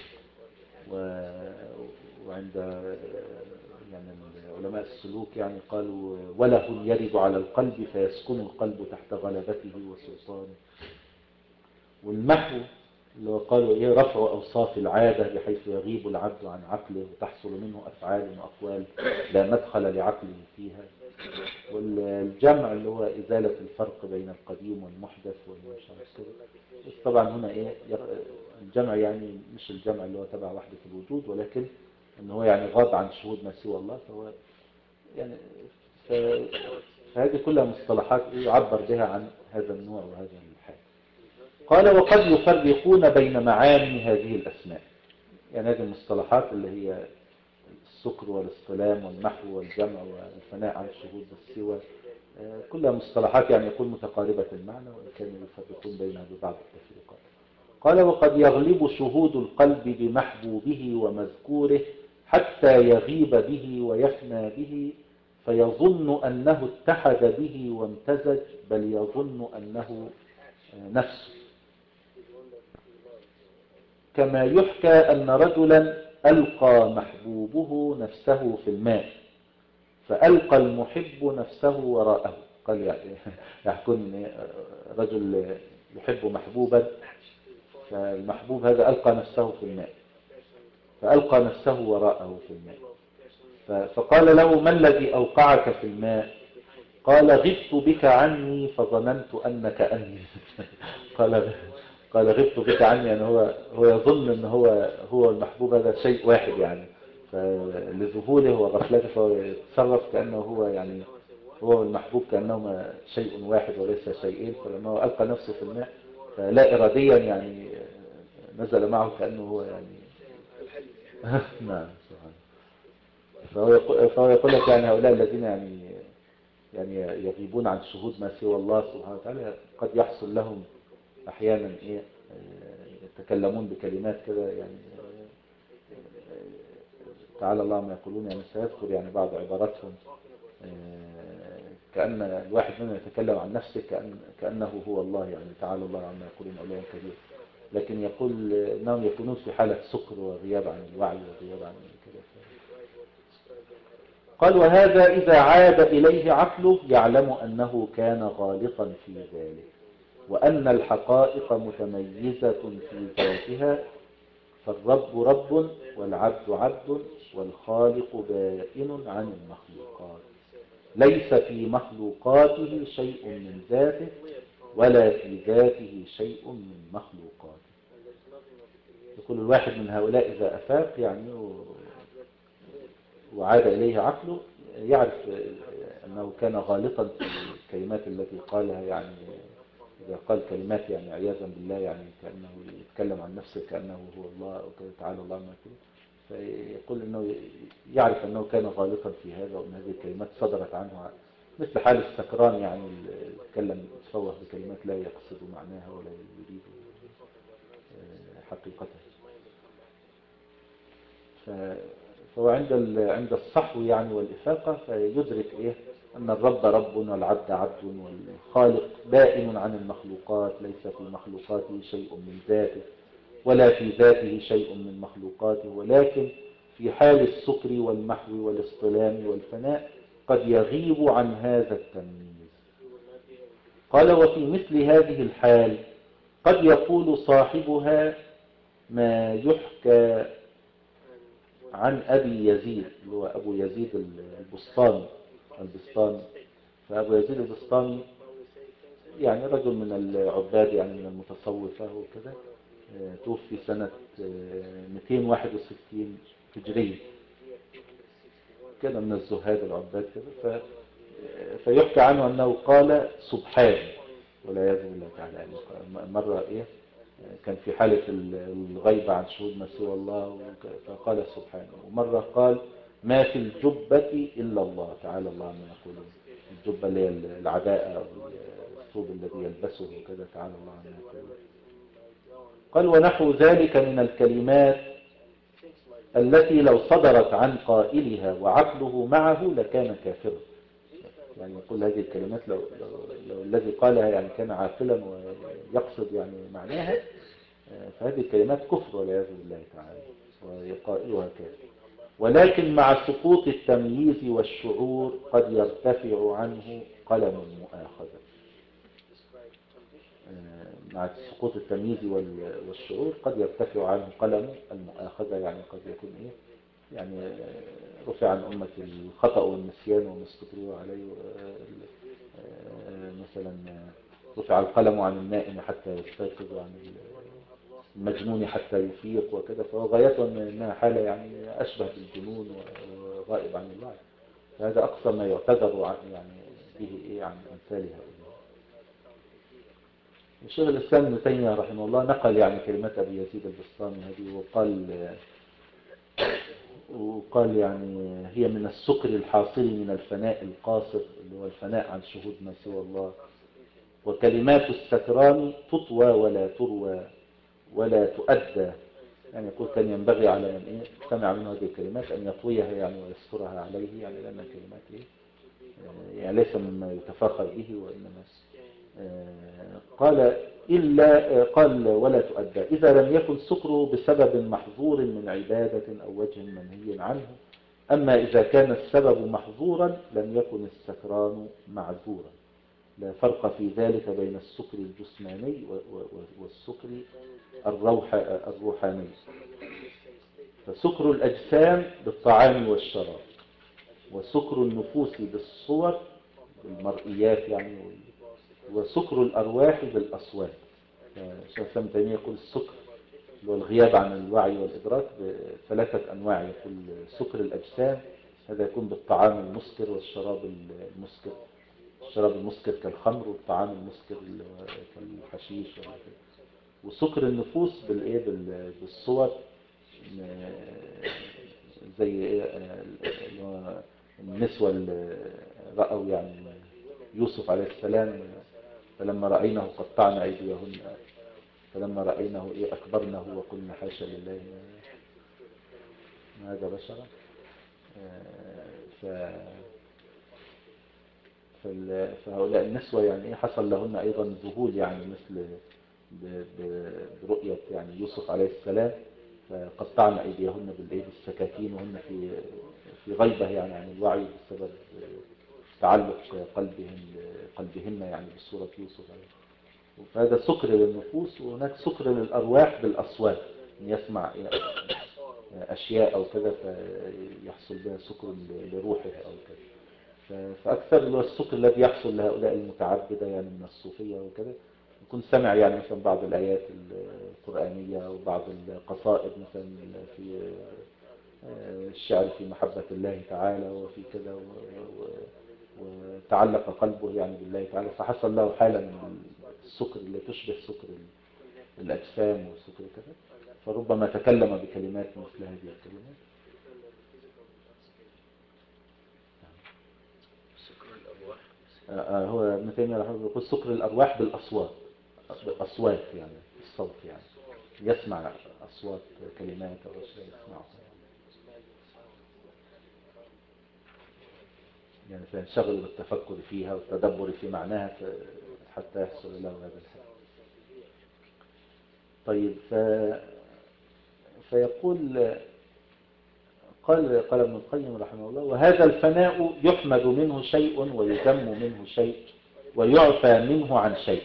وعند يعني علماء السلوك يعني قالوا وله يرد على القلب فيسكن القلب تحت غلبته وسلطانه. والمحو اللي هو قالوا إيه؟ رفع أوصاف العادة بحيث يغيب العبد عن عقله وتحصل منه أفعال وأقوال لا مدخل لعقله فيها. والجمع اللي هو إزالة الفرق بين القديم والمحدث والمش عارف كده. بس طبعا هنا إيه؟ الجمع يعني مش الجمع اللي هو تبع وحدة الوجود، ولكن إن هو يعني غاب عن شهود ما سوى الله. فهو يعني ف... فهذه كلها مصطلحات إيه؟ يعبر بها عن هذا النوع وهذا الحال. قال وقد يفرقون بين معاني هذه الأسماء. يعني هذه المصطلحات اللي هي السكر والاصطلام والمحو والجمع والفناء عن شهود السوى، كلها مصطلحات يعني يكون متقاربة المعنى، وإن كانوا يفرقون بينها ببعض التفريقات. قال وقد يغلب شهود القلب بمحبوبه ومذكوره حتى يغيب به ويفنى به، فيظن أنه اتحد به وامتزج، بل يظن أنه نفسه. كما يحكى أن رجلا ألقى محبوبه نفسه في الماء فألقى المحب نفسه وراءه. قال يعني يحكون رجل يحب محبوبا، فالمحبوب هذا ألقى نفسه في الماء فألقى نفسه وراءه في الماء. فقال له: ما الذي أوقعك في الماء؟ قال: غبت بك عني فظننت أنك أني. قال قال غبت بك عني، يعني هو هو يظن ان هو هو المحبوب هذا شيء واحد، يعني فلذهوله وغفلته فهو يتصرف كأنه هو يعني هو المحبوب كأنهما شيء واحد وليس شيئين. فلما ألقى نفسه في الماء فلا إراديا يعني نزل معه كأنه هو يعني نعم. فهو يقول, فهو يقول لك يعني هؤلاء الذين يعني يعني يغيبون عن شهود ما سوى الله سبحانه وتعالى قد يحصل لهم أحيانا إيه يتكلمون بكلمات كده، يعني تعالى الله ما يقولون. يعني سيذكر يعني بعض عباراتهم كأن الواحد منهم يتكلم عن نفسه كأن كأنه هو الله، يعني تعالى الله عما يقولون علوا كبير. لكن يقول انهم يكونون في حالة سكر وغياب عن الوعي وغياب عن كده. قال: وهذا إذا عاد إليه عقله يعلم أنه كان غالطا في ذلك، وأن الحقائق متميزة في ذاتها، فالرب رب والعبد عبد والخالق بائن عن المخلوقات، ليس في مخلوقاته شيء من ذاته ولا في ذاته شيء من مخلوقاته. يقول الواحد من هؤلاء إذا أفاق يعني وعاد إليه عقله يعرف أنه كان غالطا في الكلمات التي قالها. يعني إذا قال كلمات يعني عياذا بالله يعني كأنه يتكلم عن نفسه كأنه هو الله أو تعالى الله ما يقول، فيقول أنه يعرف أنه كان غالطا في هذا، وأن هذه الكلمات صدرت عنه مثل حال السكران، يعني يتكلم يتفوه بكلمات لا يقصد معناها ولا يريد حقيقتها. فهو عند عند الصحو يعني والإفاقة فيدرك إيه أن الرب رب والعبد عبد والخالق بائن عن المخلوقات، ليس في مخلوقاته شيء من ذاته ولا في ذاته شيء من مخلوقاته، ولكن في حال السكر والمحو والاصطلام والفناء قد يغيب عن هذا التمييز. قال: وفي مثل هذه الحال قد يقول صاحبها ما يحكى عن أبي يزيد، اللي هو أبو يزيد البسطامي البسطامي فأبو يزيد البسطامي يعني رجل من العباد، يعني من المتصوفة وكذا، توفي سنة مئتين وواحد وستين هجرية كده، من الزهاد العباد كده. فيحكى عنه أنه قال سبحان والعياذ بالله تعالى. يعني مرة إيه كان في حالة الغيبة عن شهود ما سوى الله فقال سبحانه، ومرة قال ما في الجبة إلا الله تعالى الله عما يقولون. الجبة اللي هي العباءة أو الثوب الذي يلبسه وكذا تعالى الله عما يقولون. قال: ونحو ذلك من الكلمات التي لو صدرت عن قائلها وعقله معه لكان كافرا. يعني يقول هذه الكلمات لو, لو, لو الذي قالها يعني كان عاقلا ويقصد يعني معناها، فهذه الكلمات كفر والعياذ بالله تعالى ويقائلها كافر. ولكن مع سقوط التمييز والشعور قد يرتفع عنه قلم المؤاخذة. مع سقوط التمييز والشعور قد يرتفع عنه قلم المؤاخذة، يعني قد يكون إيه يعني رفع عن أمة الخطأ والنسيان وما استكرهوا عليه. مثلا رفع القلم عن النائم حتى يستيقظ وعن المجنون حتى يفيق وكذا، فهو غاية أنها حالة يعني أشبه بالجنون وغائب عن الوعي. فهذا أقصى ما يعتذر عن يعني به إيه عن أمثال هؤلاء. الشيخ الإسلام ابن تيمية رحمه الله نقل يعني كلمات أبي يزيد البسطامي هذه، وقال وقال يعني هي من السكر الحاصل من الفناء القاصر، اللي هو الفناء عن شهود ما سوى الله. وكلمات السكران تطوى ولا تروى ولا تؤدى. يعني يقول كان ينبغي على من إيه سمع منه هذه الكلمات أن يطويها يعني ويسترها عليه، يعني لأنها كلمات إيه يعني ليس مما يتفاخر به، وإنما قال إلا قال ولا تؤدى إذا لم يكن سكره بسبب محظور من عبادة أو وجه منهي عنه. أما إذا كان السبب محظورا لم يكن السكران معذورا. لا فرق في ذلك بين السكر الجسماني والسكر الروح الروحاني. فسكر الأجسام بالطعام والشراب، وسكر النفوس بالصور بالمرئيات يعني، وسكر الأرواح بالأصوات. شيخ الإسلام ابن تيمية يقول السكر اللي هو الغياب عن الوعي والإدراك بثلاثة أنواع. يقول سكر الأجسام هذا يكون بالطعام المسكر والشراب المسكر، الشراب المسكر كالخمر، والطعام المسكر كالحشيش. وسكر النفوس بالإيه بالصور، زي النسوة اللي رأوا يعني يوسف عليه السلام فلما رأيناه قطعنا أيديهن، فلما رأيناه إيه أكبرنه وقلنا حاشا لله ما هذا بشرا. ف... فهؤلاء النسوة يعني إيه حصل لهن أيضا ذهول يعني مثل ب... ب... برؤية يعني يوسف عليه السلام، فقطعنا أيديهن بالإيه بالسكاكين وهن في في غيبة يعني عن الوعي بسبب تعلق قلبهن قلبهن يعني بصورة يوسف عليه. فهذا سكر للنفوس، وهناك سكر للأرواح بالأصوات، يسمع أشياء أو كذا فيحصل بها سكر لروحه أو كذا. فأكثر اللي هو السكر الذي يحصل لهؤلاء المتعبدة يعني من الصوفية وكذا، يكون سمع يعني مثلا بعض الآيات القرآنية وبعض القصائد مثلا في الشعر في محبة الله تعالى وفي كذا، وتعلق قلبه يعني بالله تعالى، فحصل له حالة من السكر اللي تشبه سكر الأجسام وسكر كذا، فربما تكلم بكلمات مثل هذه الكلمات. سكر الأرواح هو ابن تيمية رحمه الله يقول سكر الأرواح بالأصوات، بالأصوات يعني الصوت يعني يسمع أصوات كلمات أو أشياء يسمعها يعني فينشغل بالتفكر فيها والتدبر في معناها حتى يحصل له هذا الحال. طيب ف... فيقول قال قال ابن القيم رحمه الله وهذا الفناء يحمد منه شيء ويذم منه شيء ويعفى منه عن شيء.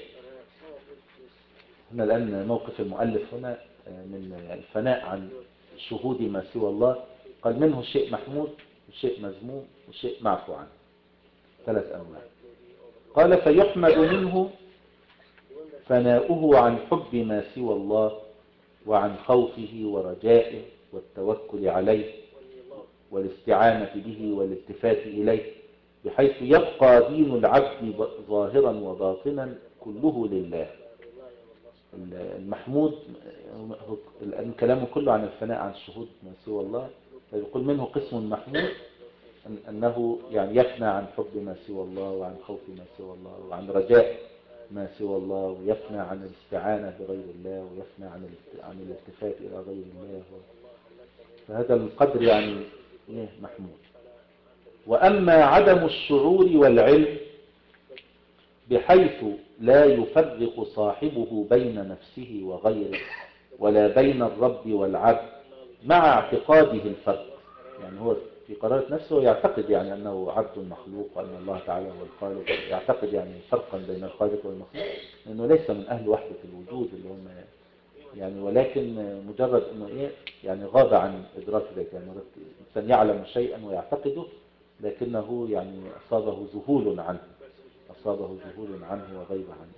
هنا الآن موقف المؤلف هنا من الفناء عن شهود ما سوى الله، قال منه شيء محمود وشيء مذموم وشيء معفو عنه، ثلاث أنواع. قال فيحمد منه فناؤه عن حب ما سوى الله وعن خوفه ورجائه والتوكل عليه والاستعانة به والالتفات إليه، بحيث يبقى دين العبد ظاهرا وباطنا كله لله. المحمود الكلام كله عن الفناء عن شهود ما سوى الله، فيقول منه قسم محمود أنه يعني يفنى عن حب ما سوى الله وعن خوف ما سوى الله وعن رجاء ما سوى الله، ويفنى عن الاستعانة بغير الله، ويفنى عن عن الالتفات إلى غير الله. فهذا القدر يعني محمود. وأما عدم الشعور والعلم بحيث لا يفرق صاحبه بين نفسه وغيره ولا بين الرب والعبد مع اعتقاده الفرق، يعني هو في قرارة نفسه يعتقد يعني أنه عبد مخلوق وأن الله تعالى هو الخالق، يعتقد يعني فرقا بين الخالق والمخلوق، لأنه ليس من أهل وحدة الوجود اللي هم يعني، ولكن مجرد أنه إيه يعني غاب عن إدراك ذلك، يعني الإنسان يعلم شيئا ويعتقده لكنه يعني أصابه ذهول عنه أصابه ذهول عنه وغيب عنه.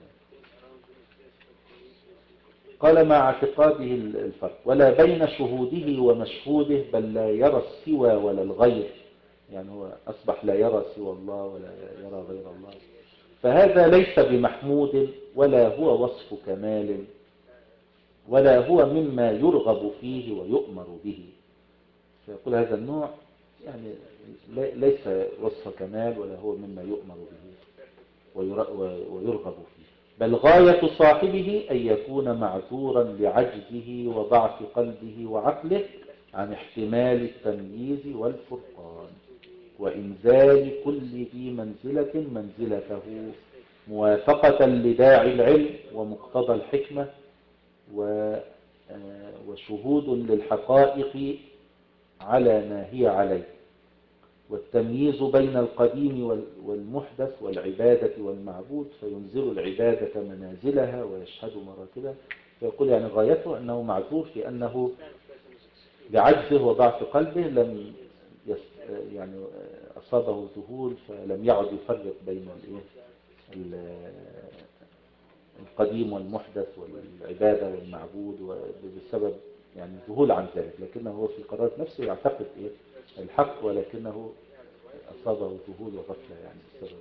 قال مع اعتقاده الفرق ولا بين شهوده ومشهوده، بل لا يرى السوى ولا الغير، يعني هو أصبح لا يرى سوى الله ولا يرى غير الله، فهذا ليس بمحمود ولا هو وصف كمال ولا هو مما يرغب فيه ويؤمر به. فيقول هذا النوع يعني ليس وصف كمال ولا هو مما يؤمر به ويرغب فيه، بل غاية صاحبه أن يكون معذورا لعجزه وضعف قلبه وعقله عن احتمال التمييز والفرقان. وإنزال كل ذي منزلة منزلته موافقة لداعي العلم ومقتضى الحكمة وشهود للحقائق على ما هي عليه، والتمييز بين القديم والمحدث والعبادة والمعبود، فينزل العبادة منازلها ويشهد مراتبها. فيقول يعني غايته أنه معذور في أنه بعجزه وضعف قلبه لم يس يعني أصابه ذهول، فلم يعد يفرق بين القديم والمحدث والعبادة والمعبود بسبب يعني ذهول عن ذلك، لكنه هو في قرارة نفسه يعتقد إيه الحق، ولكنه أصابه ذهول وغفلة يعني بسبب.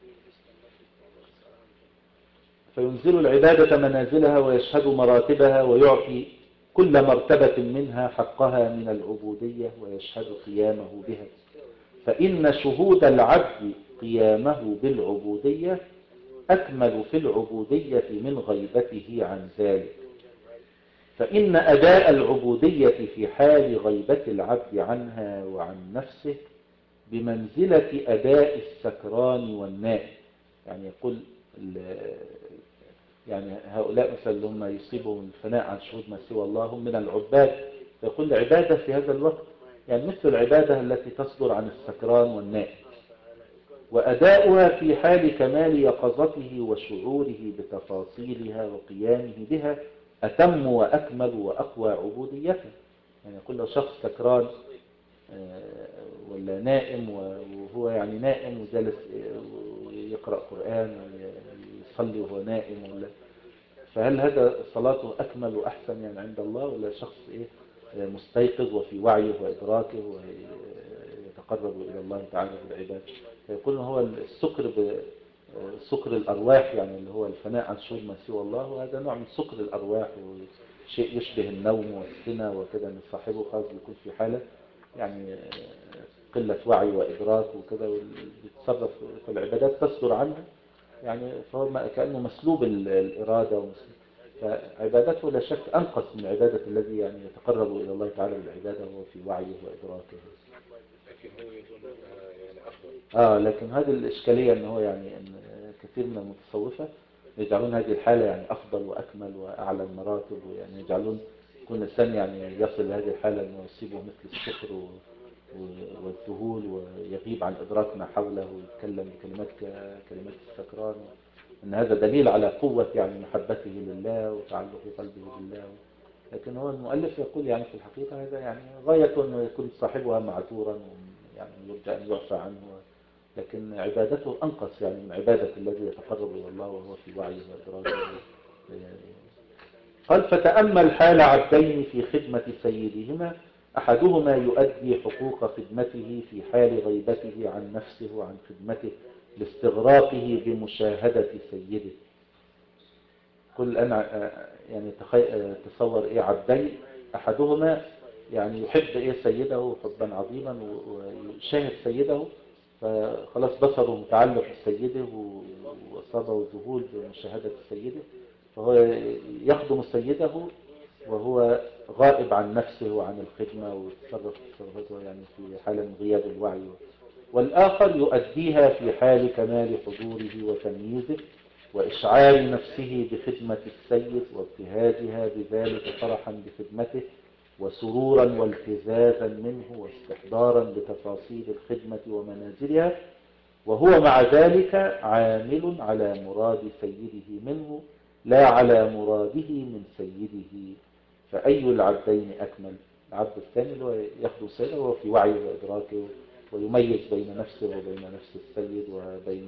فينزل العبادة منازلها ويشهد مراتبها ويعطي كل مرتبة منها حقها من العبودية ويشهد قيامه بها، فإن شهود العبد قيامه بالعبودية أكمل في العبودية من غيبته عن ذلك، فإن أداء العبودية في حال غيبة العبد عنها وعن نفسه بمنزلة أداء السكران والنائم. يعني يقول يعني هؤلاء مثلا اللي هم يصيبهم الفناء عن شهود ما سوى الله هم من العباد، فيقول العبادة في هذا الوقت يعني مثل العبادة التي تصدر عن السكران والنائم، وأداؤها في حال كمال يقظته وشعوره بتفاصيلها وقيامه بها أتم وأكمل وأقوى عبوديته. يعني يقول لو شخص سكران ولا نائم وهو يعني نائم وجالس يقرأ قرآن ويصلي وهو نائم، ولا فهل هذا صلاته أكمل وأحسن يعني عند الله، ولا شخص إيه مستيقظ وفي وعيه وإدراكه ويتقرب إلى الله تعالى بالعبادة؟ فيقول هو السكر بسكر الأرواح، يعني اللي هو الفناء عن شهود ما سوى الله، وهذا نوع من سكر الأرواح وشيء يشبه النوم والسنة وكذا، من صاحبه خاص بيكون في حالة يعني قلة وعي وإدراك وكذا، ويتصرف في العبادات تصدر عنه يعني، فهو كأنه مسلوب الإرادة ومسلوب. فعبادته لا شك أنقص من عبادة الذي يعني يتقرب إلى الله تعالى بالعبادة وهو في وعيه وإدراكه. لكن هو يظن يعني أفضل. آه لكن هذه الإشكالية أنه يعني أن كثير من المتصوفة يجعلون هذه الحالة يعني أفضل وأكمل وأعلى المراتب، ويعني يجعلون كل إنسان يعني يصل لهذه الحالة أنه يصيبه مثل السكر والذهول ويغيب عن إدراك ما حوله ويتكلم بكلمات كلمات السكران، أن هذا دليل على قوة يعني محبته لله وتعلق قلبه بالله. لكن هو المؤلف يقول يعني في الحقيقة هذا يعني غاية أنه يكون صاحبها معذورا يعني يرجى أن يعفى عنه، لكن عبادته أنقص يعني من عبادة الذي يتقرب إلى الله وهو في وعيه وإدراكه. قال فتأمل حال عبدين في خدمة سيدهما، أحدهما يؤدي حقوق خدمته في حال غيبته عن نفسه وعن خدمته لاستغراقه بمشاهدة سيده. كل أنا يعني تصور إيه عبدين، أحدهما يعني يحب إيه سيده حبا عظيما ويشاهد سيده، فخلاص بصره متعلق بسيده وأصابه ذهول بمشاهدة سيده، فهو يخدم سيده وهو غائب عن نفسه وعن الخدمة ويتصرف تصرفاته يعني في حالة من غياب الوعي. والآخر يؤديها في حال كمال حضوره وتمييزه وإشعار نفسه بخدمة السيد وابتهاجها بذلك فرحا بخدمته وسرورا والتزازا منه واستحضارا لتفاصيل الخدمة ومنازلها، وهو مع ذلك عامل على مراد سيده منه لا على مراده من سيده. فأي العبدين أكمل؟ العبد الثاني اللي هو يخدم سيده وهو في وعيه وإدراكه ويميز بين نفسه وبين نفس السيد وبين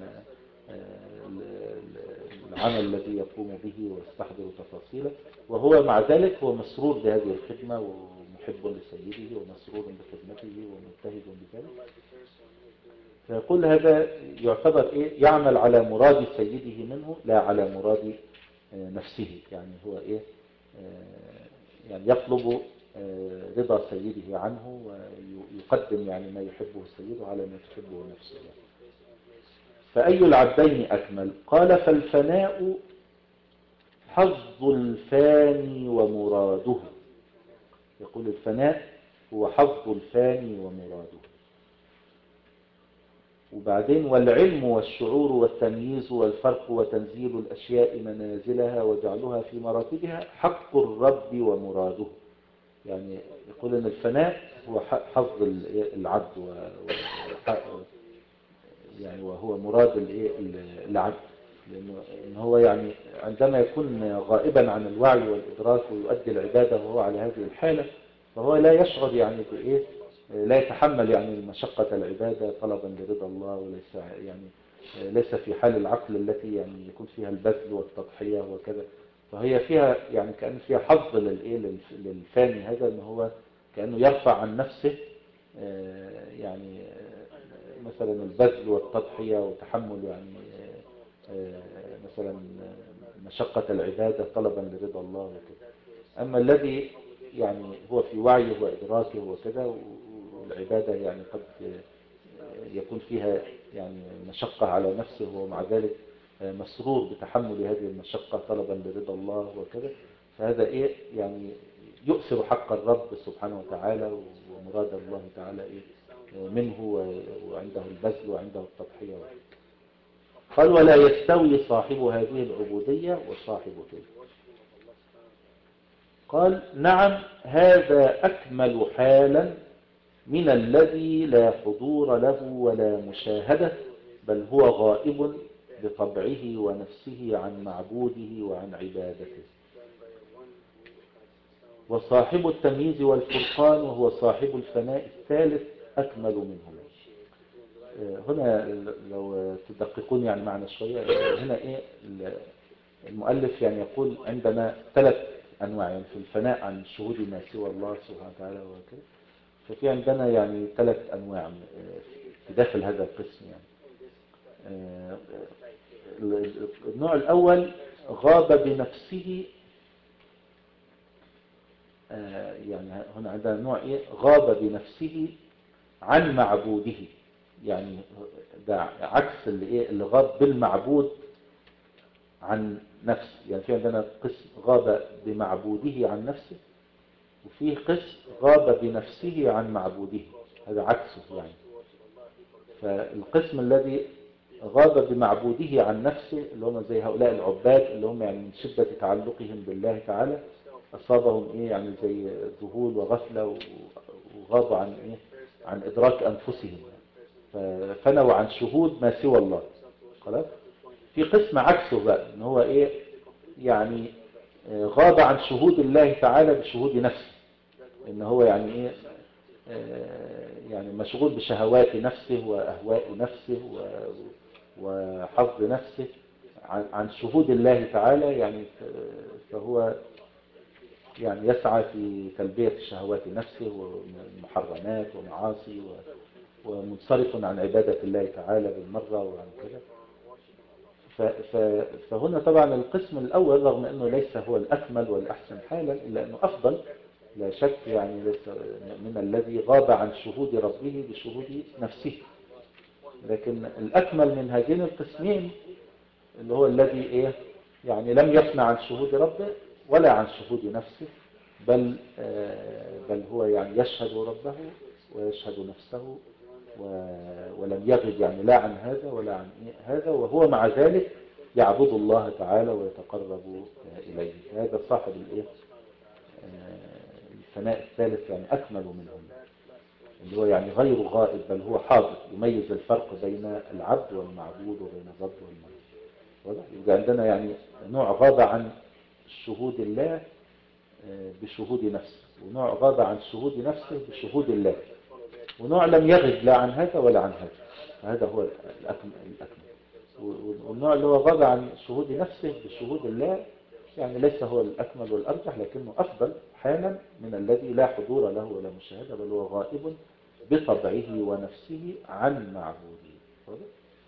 العمل الذي يقوم به ويستحضر تفاصيله، وهو مع ذلك هو مسرور بهذه الخدمة ومحب لسيده ومسرور بخدمته ومبتهج بذلك. فيقول هذا يعتبر إيه؟ يعمل على مراد سيده منه لا على مراد نفسه، يعني هو إيه يعني يطلب رضا سيده عنه ويقدم يعني ما يحبه سيده على ما تحبه نفسه. فأي العبدين أكمل؟ قال فالفناء حظ الفاني ومراده. يقول الفناء هو حظ الفاني ومراده. وبعدين والعلم والشعور والتمييز والفرق وتنزيل الأشياء منازلها وجعلها في مراتبها حق الرب ومراده. يعني يقول أن الفناء هو حظ العبد و... يعني وهو مراد العبد، لأنه إن هو يعني عندما يكون غائبا عن الوعي والإدراك ويؤدي العبادة وهو على هذه الحالة، فهو لا يشعر يعني بإيه، لا يتحمل يعني مشقة العبادة طلبا لرضا الله، وليس يعني ليس في حال العقل التي يعني يكون فيها البذل والتضحية وكذا. فهي فيها يعني كأن فيها حظ للإيه للفاني هذا، إن هو كأنه يرفع عن نفسه يعني مثلا البذل والتضحية وتحمل يعني مثلا مشقة العبادة طلبا لرضا الله وكذا. أما الذي يعني هو في وعيه وإدراكه وكذا، والعبادة يعني قد يكون فيها يعني مشقة على نفسه، ومع ذلك مسرور بتحمل هذه المشقة طلبا لرضا الله وكذا، فهذا إيه يعني يؤثر حق الرب سبحانه وتعالى ومراد الله تعالى إيه منه، وعنده البذل وعنده التضحية. قال ولا يستوي صاحب هذه العبودية وصاحب تلك. قال نعم، هذا أكمل حالا من الذي لا حضور له ولا مشاهدة، بل هو غائب بطبعه ونفسه عن معبوده وعن عبادته. وصاحب التمييز والفرقان وهو صاحب الفناء الثالث أكمل منهما. هنا لو تدققون يعني معنا شوية، هنا إيه المؤلف يعني يقول عندنا ثلاث أنواع يعني في الفناء عن شهود ما سوى الله سبحانه وتعالى وكذا. ففي عندنا يعني ثلاث أنواع في داخل هذا القسم. يعني النوع الأول غاب بنفسه، يعني هنا عندنا نوع إيه غاب بنفسه عن معبوده، يعني ده عكس اللي إيه اللي غاب بالمعبود عن نفسه. يعني في عندنا قسم غاب بمعبوده عن نفسه، وفيه قسم غاب بنفسه عن معبوده، هذا عكسه. يعني فالقسم الذي غاب بمعبوده عن نفسه اللي هم زي هؤلاء العباد اللي هم يعني من شدة تعلقهم بالله تعالى أصابهم إيه يعني زي ذهول وغفلة، وغابوا عن إيه عن إدراك أنفسهم، ففنوا عن شهود ما سوى الله. خلاص. في قسم عكسه بقى ان هو ايه يعني غاب عن شهود الله تعالى بشهود نفسه، ان هو يعني ايه يعني مشغول بشهوات نفسه واهواء نفسه وحظ نفسه عن شهود الله تعالى. يعني فهو يعني يسعى في تلبية شهوات نفسه ومحرمات ومعاصي ومنصرف عن عبادة الله تعالى بالمرة وعن كذا. فهنا طبعا القسم الأول رغم أنه ليس هو الأكمل والأحسن حالا، إلا أنه أفضل لا شك، يعني ليس من الذي غاب عن شهود ربه بشهود نفسه. لكن الأكمل من هذين القسمين اللي هو الذي إيه يعني لم يفنى عن شهود ربه ولا عن شهود نفسه، بل بل هو يعني يشهد ربه ويشهد نفسه ولم يغب يعني لا عن هذا ولا عن هذا، وهو مع ذلك يعبد الله تعالى ويتقرب إليه. هذا صاحب الإيه الفناء الثالث يعني أكمل منهم، اللي هو يعني غير غائب بل هو حاضر، يميز الفرق بين العبد والمعبود وبين الرب والمعبود. يبقى عندنا يعني نوع غاب عن شهود الله بشهود نفسه، ونوع غاب عن شهود نفسه بشهود الله، ونوع لم يغب لا عن هذا ولا عن هذا. هذا هو الأكمل. والنوع اللي هو غاب عن شهود نفسه بشهود الله يعني ليس هو الأكمل والأرجح، لكنه أفضل حالا من الذي لا حضور له ولا مشاهدة، بل هو غائب بطبعه ونفسه عن معبوده.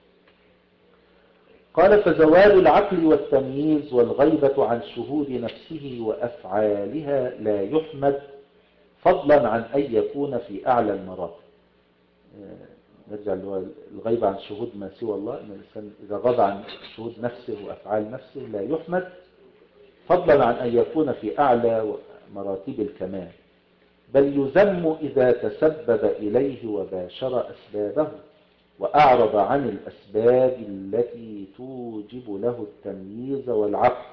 قال فزوال العقل والتمييز والغيبة عن شهود نفسه وأفعالها لا يحمد، فضلا عن أن يكون في أعلى المراتب. نرجع اللي هو الغيبة عن شهود ما سوى الله، إن الإنسان إذا غاب عن شهود نفسه وأفعال نفسه لا يحمد، فضلا عن أن يكون في أعلى مراتب الكمال، بل يذم إذا تسبب إليه وباشر أسبابه، وأعرض عن الأسباب التي توجب له التمييز والعقل.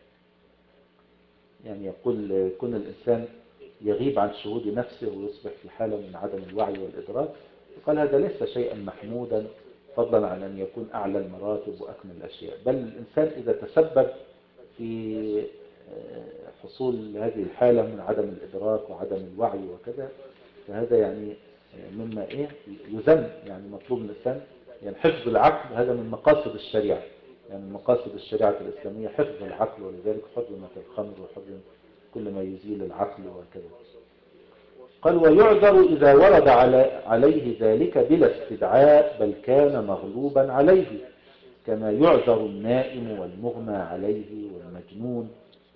يعني يقول كن الإنسان يغيب عن شهود نفسه ويصبح في حالة من عدم الوعي والإدراك، قال هذا ليس شيئا محمودا، فضلا عن أن يكون أعلى المراتب وأكمل الأشياء. بل الإنسان إذا تسبب في حصول هذه الحالة من عدم الإدراك وعدم الوعي وكذا، فهذا يعني مما إيه يذم. يعني مطلوب من الإنسان يعني حفظ العقل، هذا من مقاصد الشريعة، يعني من مقاصد الشريعة الإسلامية حفظ العقل، ولذلك حرمت الخمر وحرم كل ما يزيل العقل وكذا. قال ويعذر إذا ورد عليه ذلك بلا استدعاء بل كان مغلوبا عليه، كما يعذر النائم والمغمى عليه والمجنون.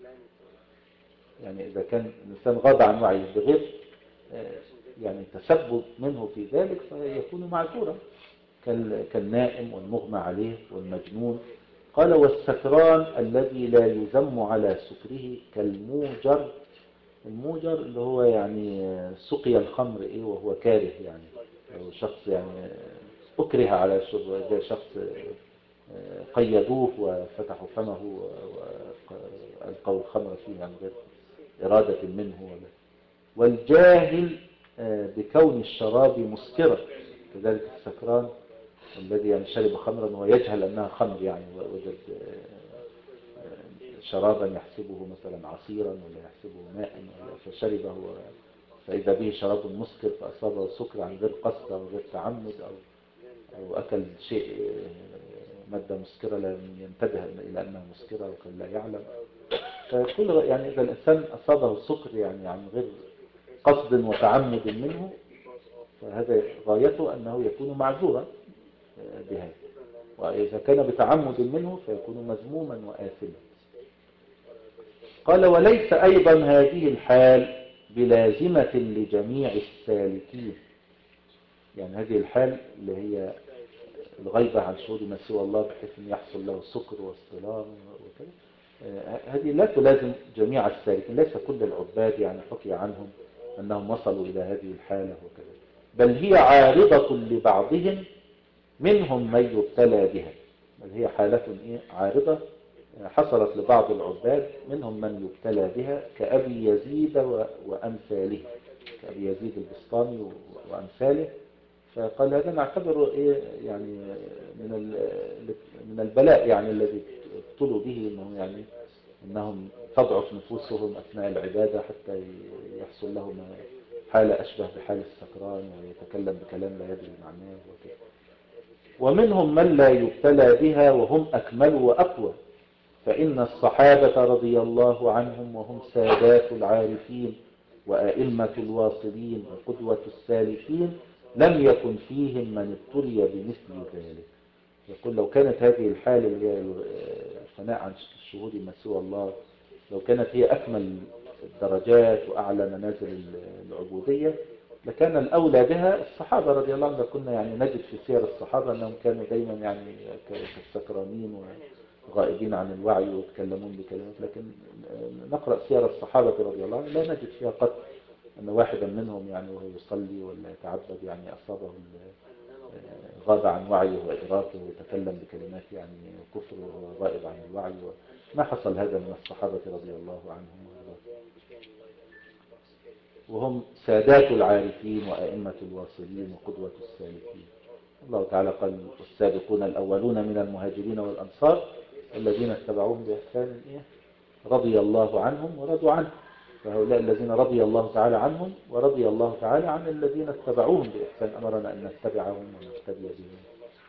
يعني إذا كان الإنسان غاب عن وعيه بغير يعني تسبب منه في ذلك فيكون معذورا، كالنائم والمغمى عليه والمجنون. قال والسكران الذي لا يذم على سكره كالموجر. الموجر اللي هو يعني سقي الخمر إيه وهو كاره، يعني أو شخص يعني أكره على شرب، زي شخص قيدوه وفتحوا فمه وألقوا الخمر فيه عن غير إرادة منه. والجاهل بكون الشراب مسكرا، كذلك السكران الذي يعني شرب خمرا ويجهل أنها خمر، يعني وجد شرابا يحسبه مثلا عصيرا ولا يحسبه ماء فشربه فإذا به شراب مسكر فأصابه سكر عن غير قصد أو غير تعمد، أو, أو أكل شيء مادة مسكرة لم ينتبه إلى أنها مسكرة وكان لا يعلم. فكل يعني إذا الإنسان أصابه السكر يعني عن غير قصد وتعمد منه، فهذا غايته أنه يكون معذورا بهذا، وإذا كان بتعمد منه فيكون مذموما وآثما. قال وليس أيضا هذه الحال بلازمة لجميع السالكين. يعني هذه الحال اللي هي الغيبة عن شهود ما سوى الله بحيث أن يحصل له سكر واصطلام وكذا، هذه لا تلازم جميع السالكين. ليس كل العباد يعني حكي عنهم أنهم وصلوا إلى هذه الحالة وكذا، بل هي عارضة لبعضهم منهم من يبتلى بها. بل هي حالة إيه عارضة حصلت لبعض العباد منهم من يبتلى بها كأبي يزيد وأمثاله، كأبي يزيد البسطامي وأمثاله. فقال هذا نعتبره إيه يعني من من البلاء يعني الذي ابتلوا به، إنهم يعني إنهم تضعف نفوسهم أثناء العبادة حتى يحصل لهم حالة أشبه بحال السكران ويتكلم بكلام لا يدري معناه وكذا. ومنهم من لا يبتلى بها وهم أكمل وأقوى، فإن الصحابة رضي الله عنهم وهم سادات العارفين وأئمة الواصلين وقدوة السالكين لم يكن فيهم من ابتلي بمثل ذلك. يقول لو كانت هذه الحالة اللي هي الفناء عن الشهود ما سوى الله لو كانت هي أكمل الدرجات وأعلى منازل العبودية لكان الأولى بها الصحابة رضي الله عنهم. كنا يعني نجد في سير الصحابة أنهم كانوا دايما يعني كالسكرانين وغائبين عن الوعي ويتكلمون بكلمات، لكن نقرأ سير الصحابة رضي الله عنهم لا نجد فيها قط أن واحدا منهم يعني وهو يصلي ولا يتعبد يعني أصابه غاب عن وعيه وإدراكه ويتكلم بكلمات يعني كفر وهو غائب عن الوعي. ما حصل هذا من الصحابة رضي الله عنهم، وهم سادات العارفين وأئمة الواصلين وقدوة السالكين. الله تعالى قال والسابقون الأولون من المهاجرين والأنصار الذين اتبعوهم بإحسان رضي الله عنهم ورضوا عنه. فهؤلاء الذين رضي الله تعالى عنهم ورضي الله تعالى عن الذين اتبعوهم بإحسان أمرنا أن نتبعهم ونقتدي بهم.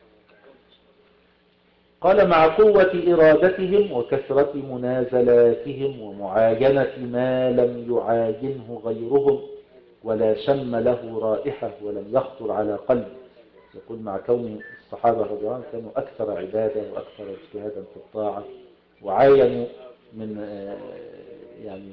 قال مع قوة إرادتهم وكثرة منازلاتهم ومعاينة ما لم يعاينه غيرهم ولا شم له رائحة ولم يخطر على قلب. يقول مع كون الصحابة رضي الله عنهم كانوا أكثر عبادة وأكثر اجتهادا في الطاعة، وعاينوا من يعني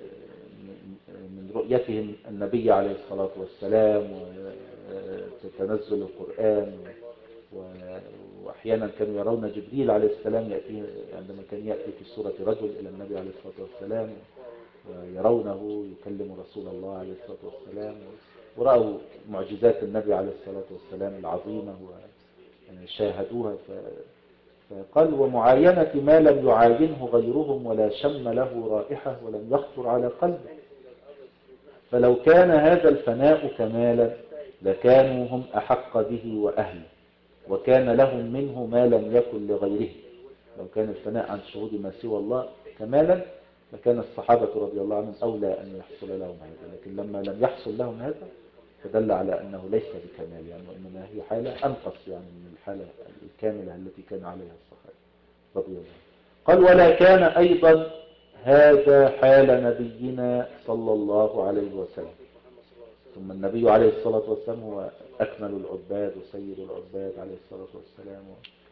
من رؤيتهم النبي عليه الصلاة والسلام وتنزل القرآن، وأحيانا كانوا يرون جبريل عليه السلام يأتي عندما كان يأتي في صورة رجل إلى النبي عليه الصلاة والسلام ويرونه يكلم رسول الله عليه الصلاة والسلام. ورأوا معجزات النبي عليه الصلاة والسلام العظيمة وشاهدوها. فقال ومعاينة ما لم يعاينه غيرهم ولا شم له رائحة ولم يخطر على قلبه. فلو كان هذا الفناء كمالا لكانوا هم أحق به وأهله، وكان لهم منه ما لم يكن لغيره. لو كان الفناء عن شهود ما سوى الله كمالا لكان الصحابة رضي الله عنهم أولى أن يحصل لهم هذا، لكن لما لم يحصل لهم هذا فدل على أنه ليس بكمال، يعني وإنما هي حالة أنقص يعني من الحالة الكاملة التي كان عليها الصحابة رضي الله عنهم. قال ولا كان أيضا هذا حال نبينا صلى الله عليه وسلم. ثم النبي عليه الصلاة والسلام هو أكمل العباد وسيد العباد عليه الصلاة والسلام،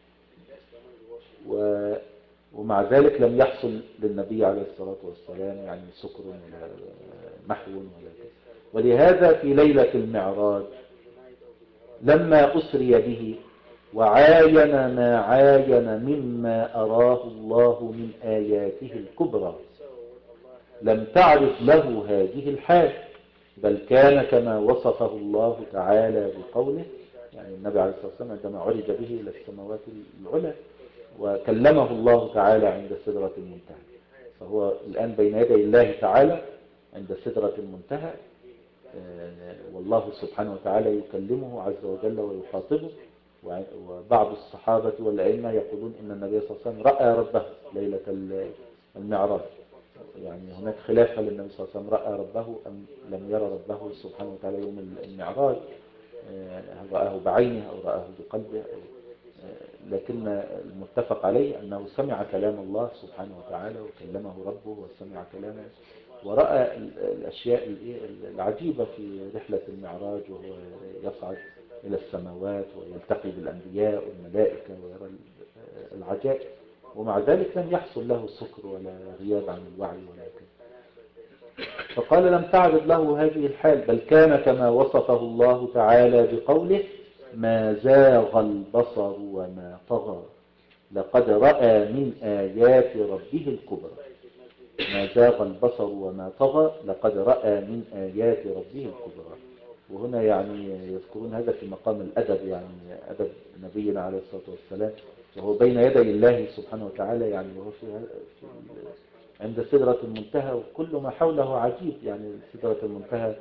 و ومع ذلك لم يحصل للنبي عليه الصلاة والسلام يعني سكر ولا محو ولا كذا. ولهذا في ليلة المعراج لما أسري به وعاين ما عاين مما أراه الله من آياته الكبرى لم تعرض له هذه الحال، بل كان كما وصفه الله تعالى بقوله. يعني النبي عليه الصلاة والسلام عندما عرج به إلى السماوات العلى وكلمه الله تعالى عند سدرة المنتهى، فهو الآن بين يدي الله تعالى عند سدرة المنتهى، والله سبحانه وتعالى يكلمه عز وجل ويخاطبه. وبعض الصحابة والأئمة يقولون إن النبي صلى الله عليه وسلم رأى ربه ليلة المعراج. يعني هناك خلاف هل النبي صلى الله عليه وسلم رأى ربه أم لم يرى ربه سبحانه وتعالى يوم المعراج، هل رآه بعينه أو رآه بقلبه، لكن المتفق عليه أنه سمع كلام الله سبحانه وتعالى وكلمه ربه وسمع كلامه ورأى الأشياء العجيبة في رحلة المعراج، وهو يصعد إلى السماوات ويلتقي بالأنبياء والملائكة ويرى العجائب، ومع ذلك لم يحصل له سكر ولا غياب عن الوعي ولا كذا. فقال لم تعرض له هذه الحال، بل كان كما وصفه الله تعالى بقوله ما زاغ البصر وما طغى لقد رأى من آيات ربه الكبرى. ما زاغ البصر وما طغى لقد رأى من آيات ربه الكبرى. وهنا يعني يذكرون هذا في مقام الأدب، يعني أدب نبينا عليه الصلاة والسلام وهو بين يدي الله سبحانه وتعالى، يعني وهو في عند سدرة المنتهى وكل ما حوله عجيب. يعني سدرة المنتهى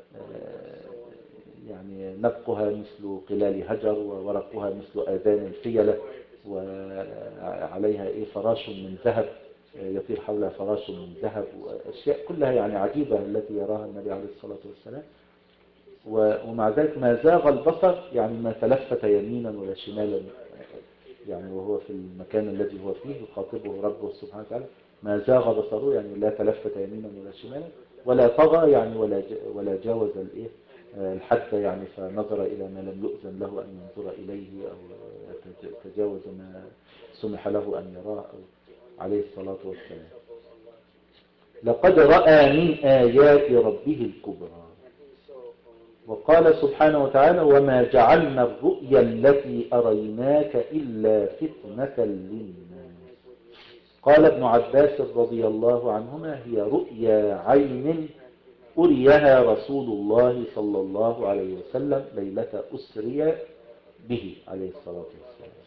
يعني نبقها مثل قلال هجر وورقها مثل آذان الفيلة وعليها إيه فراش من ذهب يطير حولها فراش من ذهب، وأشياء كلها يعني عجيبة التي يراها النبي عليه الصلاة والسلام. ومع ذلك ما زاغ البصر يعني ما تلفت يمينا ولا شمالا، يعني وهو في المكان الذي هو فيه يخاطبه ربه سبحانه وتعالى. ما زاغ بصره يعني لا تلفت يمينا ولا شمالا، ولا طغى يعني ولا ولا جاوز الايه الحد، يعني فنظر إلى ما لم يؤذن له أن ينظر إليه أو تجاوز ما سمح له أن يراه أو عليه الصلاة والسلام. لقد رأى من آيات ربه الكبرى. وقال سبحانه وتعالى وما جعلنا الرؤيا التي أريناك إلا فتنة للناس. قال ابن عباس رضي الله عنهما هي رؤيا عين أريها رسول الله صلى الله عليه وسلم ليلة أسري به عليه الصلاة والسلام.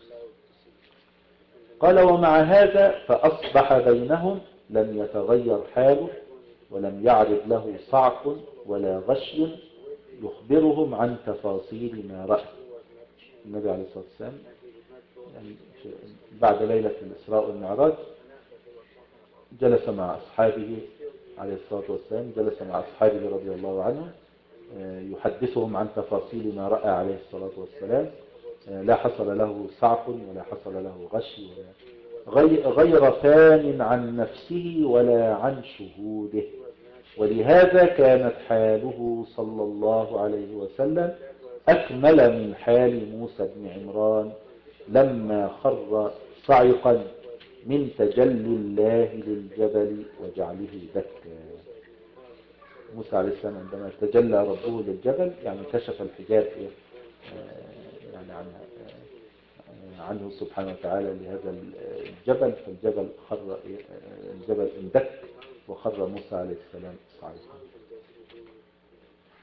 قال ومع هذا فأصبح بينهم لم يتغير حاله ولم يعرض له صعق ولا غشي يخبرهم عن تفاصيل ما رأى. النبي عليه الصلاة والسلام يعني بعد ليلة الإسراء والمعراج جلس مع أصحابه عليه الصلاة والسلام، جلس مع أصحابه رضي الله عنهم يحدثهم عن تفاصيل ما رأى عليه الصلاة والسلام. لا حصل له صعق ولا حصل له غش ولا غير فان عن نفسه ولا عن شهوده. ولهذا كانت حاله صلى الله عليه وسلم أكمل من حال موسى بن عمران لما خر صعقا من تجلي الله للجبل وجعله دكا. موسى عليه السلام عندما تجلى ربه للجبل يعني كشف الحجاب يعني عنه, عنه سبحانه وتعالى لهذا الجبل، فالجبل خر الجبل اندك وخر موسى عليه السلام صعقا.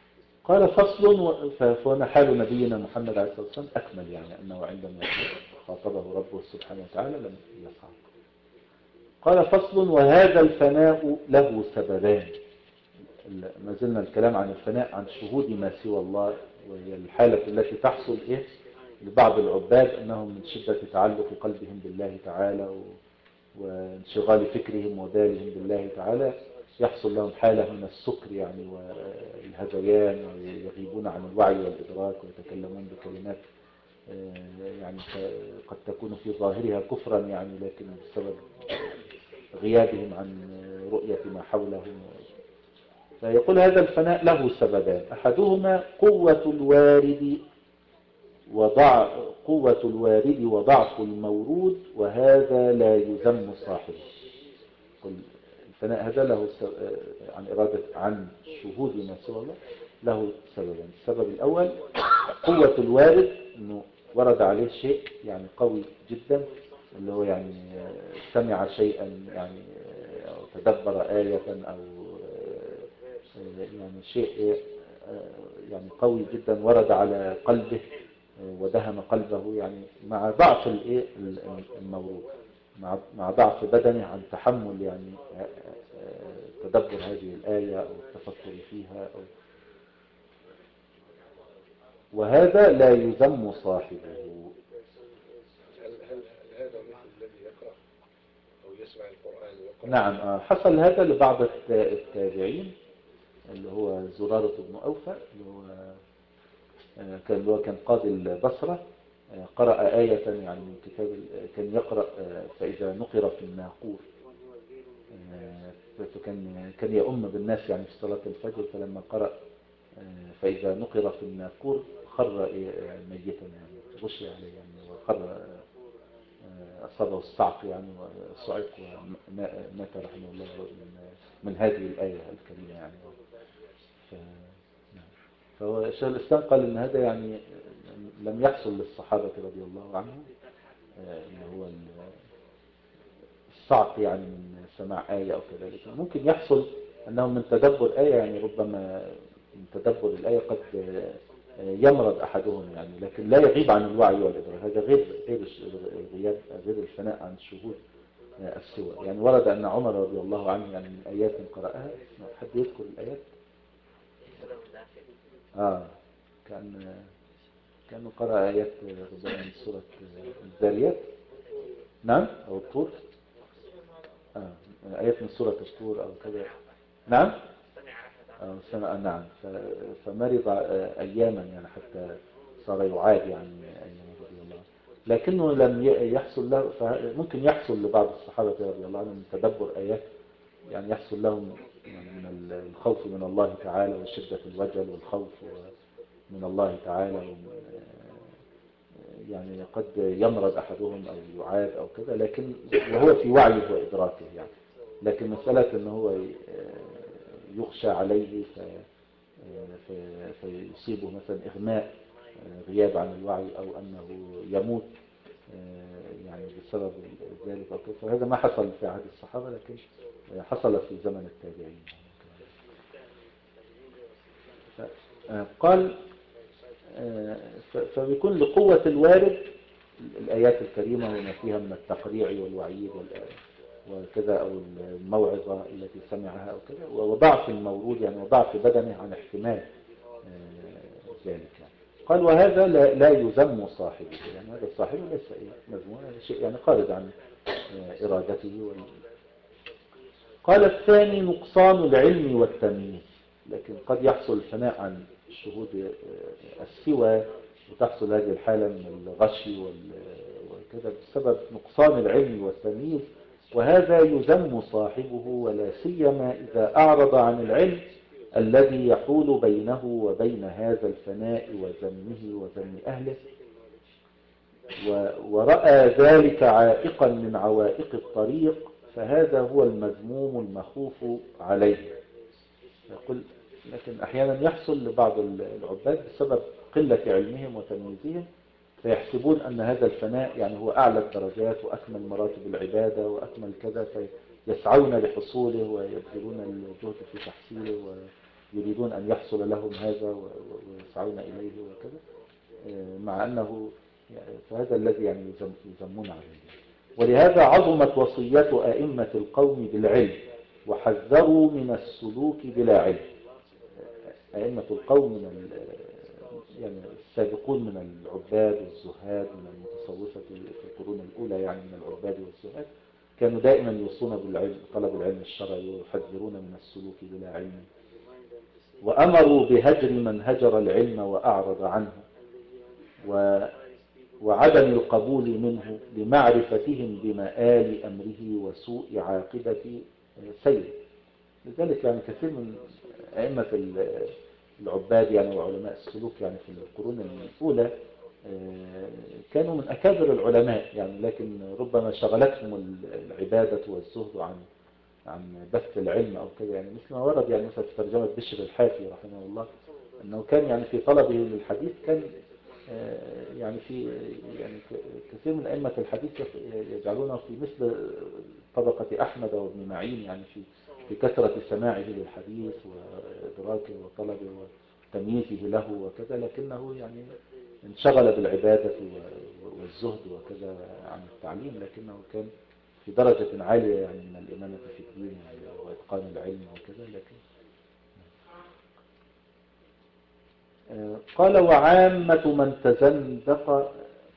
قال فصل و- فهنا حال نبينا محمد عليه الصلاة والسلام أكمل، يعني أنه عندما خاطبه ربه سبحانه وتعالى لم يصعب. قال فصل وهذا الفناء له سببان. ما زلنا الكلام عن الفناء عن شهود ما سوى الله، وهي الحالة التي تحصل إيه لبعض العباد أنهم من شدة تعلق قلبهم بالله تعالى و- وانشغال فكرهم وبالهم بالله تعالى يحصل لهم حالة من السكر يعني والهذيان، ويغيبون عن الوعي والإدراك ويتكلمون بكلمات آه، يعني ق- قد تكون في ظاهرها كفرا يعني، لكن بسبب غيابهم عن رؤية ما حولهم. فيقول هذا الفناء له سببان، أحدهما قوة الوارد وضع قوة الوارد وضعف المورود، وهذا لا يذم صاحبه. قل الفناء هذا له س- عن إرادة عن شهود ما سوى الله له سببان. السبب الأول قوة الوارد، أنه ورد عليه شيء يعني قوي جدا، اللي هو يعني سمع شيئا يعني أو تدبر آية أو يعني شيء يعني قوي جدا ورد على قلبه ودهم قلبه، يعني مع ضعف الايه المورود، مع مع ضعف بدنه عن تحمل يعني تدبر هذه الآية أو التفكر فيها أو وهذا لا يذم صاحبه. هل هل هل هذا مثل الذي يقرأ أو يسمع القرآن ويقرأ؟ نعم آه، حصل هذا لبعض الت- التابعين، اللي هو زرارة بن أوفى، اللي هو آه، كان اللي هو كان قاضي البصرة، آه، قرأ آية يعني من كتاب ال- كان يقرأ آه، فإذا نقر في الناقور، آه، فكان كان يؤم بالناس يعني في صلاة الفجر، فلما قرأ آه، فإذا نقر في الناقور خر آه، ميتا يعني، غشي عليه يعني، وخر آه، أصابه الصعق يعني وصعق ومات رحمه الله من, من هذه الآية الكريمة يعني. ف... نعم. فهو شيخ الإسلام قال إن هذا يعني لم يحصل للصحابة رضي الله عنهم، آه، اللي هو الصعق يعني من سماع آية أو كذا، لكن ممكن يحصل أنه من تدبر آية، يعني ربما من تدبر الآية قد يمرض أحدهم يعني، لكن لا يغيب عن الوعي والإدراك. هذا غير غير الغياب، غير الفناء عن شهود السوى. يعني ورد أن عمر رضي الله عنه يعني من آيات قرأها، حد يذكر الآيات؟ آه كان كان قرأ آيات ربما من سورة الذاريات، نعم، أو الطور، آه آيات من سورة الطور أو كذا، نعم آه سمع، نعم. فمرض أياما يعني حتى صار يعاد يعني أيام رضي الله عنه، لكنه لم يحصل له. فممكن يحصل لبعض الصحابة رضي الله عنهم من تدبر آيات، يعني يحصل لهم يعني من الخوف من الله تعالى وشدة الوجل والخوف من الله تعالى، يعني قد يمرض أحدهم أو يعاد أو كذا، لكن وهو في وعيه وإدراكه يعني. لكن مسألة أنه هو يخشى عليه فيصيبه مثلا إغماء، غياب عن الوعي، أو أنه يموت يعني بسبب ذلك أو كذا، فهذا ما حصل في عهد الصحابة، لكن حصل في زمن التابعين. قال فبيكون لقوة الوارد الآيات الكريمة وما فيها من التقريع والوعيد وكذا، أو الموعظة التي سمعها أو كذا، وضعف المورود يعني وضعف بدنه عن احتمال ذلك يعني. قال وهذا لا, لا يذم صاحبه، يعني هذا صاحبه ليس مذموم، هذا شيء يعني خارج عن إرادته وال... قال الثاني نقصان العلم والتمييز، لكن قد يحصل الفناء عن شهود السوى وتحصل هذه الحالة من الغشي وكذا بسبب نقصان العلم والتمييز، وهذا يذم صاحبه، ولا سيما إذا أعرض عن العلم الذي يحول بينه وبين هذا الفناء وذمه وذم أهله، ورأى ذلك عائقا من عوائق الطريق، فهذا هو المذموم المخوف عليه. يقول لكن أحيانا يحصل لبعض العباد بسبب قلة علمهم وتمييزهم، فيحسبون أن هذا الفناء يعني هو أعلى الدرجات وأكمل مراتب العبادة وأكمل كذا، فيسعون لحصوله ويبذلون الجهد في تحصيله يريدون أن يحصل لهم هذا ويسعون إليه وكذا، مع أنه فهذا الذي يعني يذمون عليه. ولهذا عظمت وصية أئمة القوم بالعلم وحذروا من السلوك بلا علم. أئمة القوم من يعني السابقون من العباد والزهاد من المتصوفة في القرون الأولى، يعني من العباد والزهاد، كانوا دائما يوصون بالعلم، طلب العلم الشرعي، ويحذرون من السلوك بلا علم، وأمروا بهجر من هجر العلم وأعرض عنه، و وعدم القبول منه لمعرفتهم بمآل أمره وسوء عاقبة سيره. لذلك يعني كثير من أئمة العباد يعني وعلماء السلوك يعني في القرون الأولى كانوا من أكابر العلماء يعني، لكن ربما شغلتهم العبادة والزهد عن عن بث العلم أو كذا، يعني مثل ما ورد يعني مثلا في ترجمة بشر الحافي رحمه الله أنه كان يعني في طلبه للحديث كان يعني في يعني كثير من أئمة الحديث يجعلونه في مثل طبقة أحمد وابن معين، يعني في في كثرة سماعه للحديث وإدراكه وطلبه وتمييزه له وكذا، لكنه يعني انشغل بالعبادة والزهد وكذا عن التعليم، لكنه كان في درجة عالية يعني من الإمامة في الدين وإتقان العلم وكذا. لكن قال وعامة من تزندق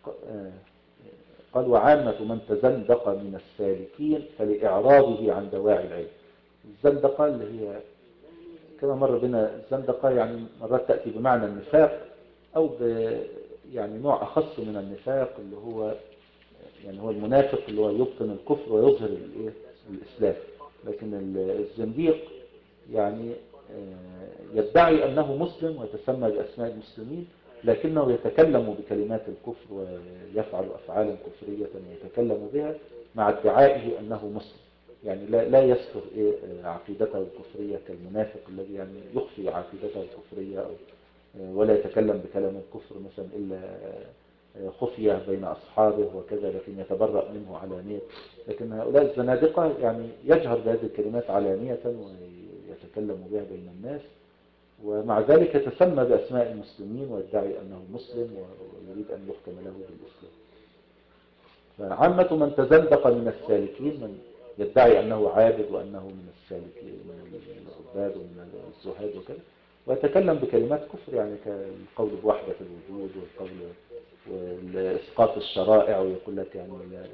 قال وعامة من تزندق من السالكين فلإعراضه عن دواعي العلم. الزندقة اللي هي كما مر بنا الزندقة يعني مرات تأتي بمعنى النفاق أو ب يعني نوع أخص من النفاق اللي هو يعني هو المنافق اللي هو يبطن الكفر ويظهر الإسلام. لكن الزنديق يعني يدعي أنه مسلم ويتسمى بأسماء المسلمين، لكنه يتكلم بكلمات الكفر ويفعل أفعالا كفرية ويتكلم بها مع ادعائه أنه مسلم. يعني لا لا يستر عقيدته الكفرية كالمنافق الذي يعني يخفي عقيدته الكفرية أو ولا يتكلم بكلام الكفر مثلا إلا خفية بين أصحابه وكذا، لكن يتبرأ منه علانية. لكن هؤلاء الزنادقة يعني يجهر بهذه الكلمات علانية ويتكلم بها بين الناس، ومع ذلك يتسمى بأسماء المسلمين ويدعي أنه مسلم ويريد أن يحكم له بالإسلام. فعامة من تزندق من السالكين من يدعي أنه عابد وأنه من السالكين من العباد ومن الزهاد وكذا، ويتكلم بكلمات كفر يعني كالقول بوحدة الوجود والقول والإسقاط الشرائع، ويقول لك يعني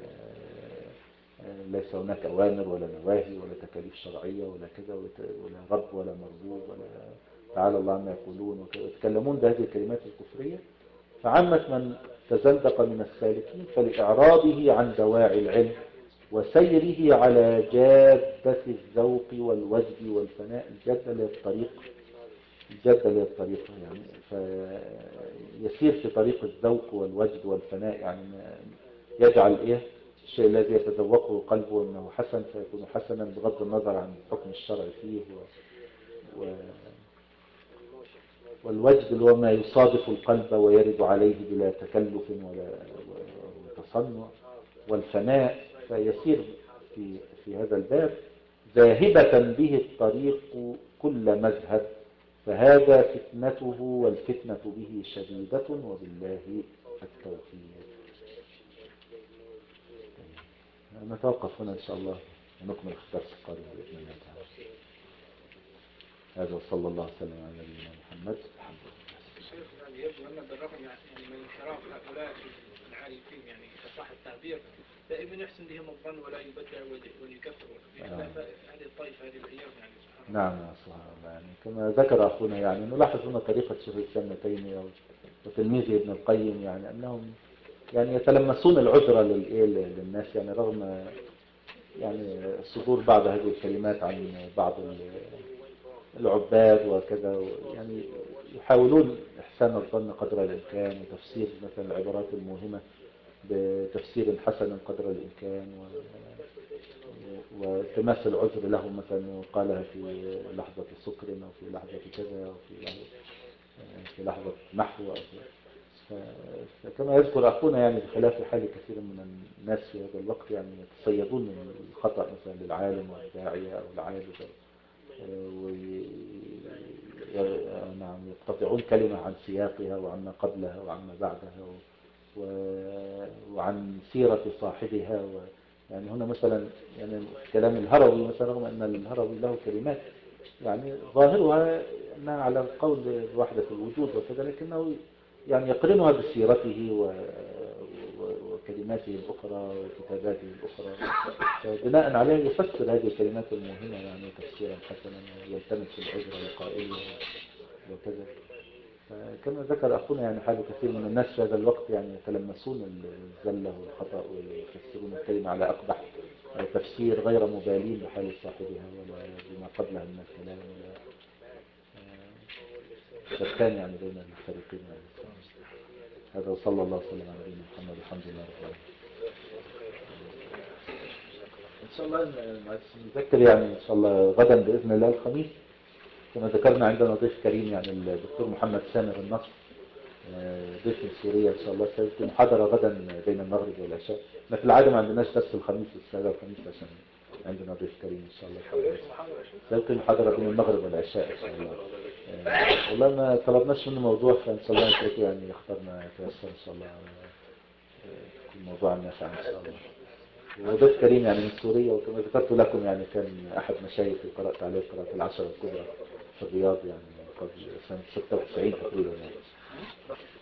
ليس هناك أوامر ولا نواهي ولا تكاليف شرعية ولا كذا ولا رب ولا مربوب ولا تعالى الله عما يقولون وكذا، يتكلمون بهذه الكلمات الكفرية. فعامة من تزندق من السالكين فلإعراضه عن دواعي العلم وسيره على جادة الذوق والوجد والفناء. الجادة اللي هي الطريق، الجادة اللي هي الطريق يعني فيسير في طريق الذوق والوجد والفناء، يعني يجعل إيه الشيء الذي يتذوقه قلبه أنه حسن فيكون حسنا بغض النظر عن حكم الشرع فيه، و... و... والوجد اللي هو ما يصادف القلب ويرد عليه بلا تكلف ولا تصنع، والفناء فيسير في في هذا الباب ذاهبة به الطريق كل مذهب، فهذا فتنته والفتنة به شديدة وبالله التوفيق. نتوقف هنا إن شاء الله ونكمل الدرس القادم بإذن الله تعالى. هذا وصلى الله وسلم على نبينا محمد. الحمد لله. شيخ يعني يبدو أن بالرغم يعني من انحراف هؤلاء العارفين يعني صح التعبير دائما يحسن بهم الظن ولا يبدع ويكفر هذه الطائفة هذه الأيام يعني سبحان الله. نعم سبحان الله. يعني كما ذكر أخونا يعني نلاحظ هنا طريقة شيخ الإسلام ابن تيمية وتلميذه ابن القيم، يعني أنهم يعني يتلمسون العذر للناس يعني رغم يعني صدور بعض هذه الكلمات عن بعض العباد وكذا، يعني يحاولون إحسان الظن قدر الإمكان وتفسير مثلا العبارات الموهمة بتفسير حسن قدر الإمكان، والتماس العذر لهم مثلا قالها في لحظة سكر أو في لحظة كذا أو في لحظة, في لحظة محو أو فكما يذكر أخونا يعني بخلاف حال كثير من الناس في هذا الوقت يعني يتصيدون من الخطأ مثلا للعالم والداعية أو العابد نعم يقتطعون كلمة عن سياقها وعما قبلها وعما بعدها و... وعن سيرة صاحبها و... يعني هنا مثلا يعني كلام الهروي مثلا، رغم أن الهروي له كلمات يعني ظاهرها أنها على القول بوحدة الوجود وكذا، لكنه يعني يقرنها بسيرته و... وكلماته الأخرى وكتاباته الأخرى، فبناء عليه يفسر هذه الكلمات المهمة يعني تفسيرا حسنا ويلتمس العذر لقائلها وكذا. كما ذكر أخونا يعني حال كثير من الناس في هذا الوقت يعني يتلمسون الزلة والخطأ ويفسرون الكلمة على أقبح تفسير غير مبالين بحال صاحبها ولا بما قبلها من الكلام ولا شتان يعني بين الفريقين يعني. هذا وصلى الله وسلم على نبينا محمد والحمد لله رب العالمين. إن شاء الله نذكر يعني إن شاء الله غدا بإذن الله الخميس كما ذكرنا عندنا ضيف كريم يعني الدكتور محمد سامر النصر، ضيف من سوريا إن شاء الله. سيلقي محاضرة غدا بين المغرب والعشاء. احنا في العادة ما عندناش درس الخميس والسادة الخميس عشان عندنا ضيف كريم إن شاء الله. سيلقي محاضرة بين المغرب والعشاء إن شاء الله. والله ما طلبناش منه موضوع، فإن شاء الله نتركه يعني يختار ما يتيسر إن شاء الله، يكون موضوع نافع إن شاء الله. وضيف كريم يعني من سوريا، وكما ذكرت لكم يعني كان أحد مشايخي قرأت عليه قراءة العشرة الكبرى في الرياض يعني قبل سنة ستة وتسعين تقريبا يعني.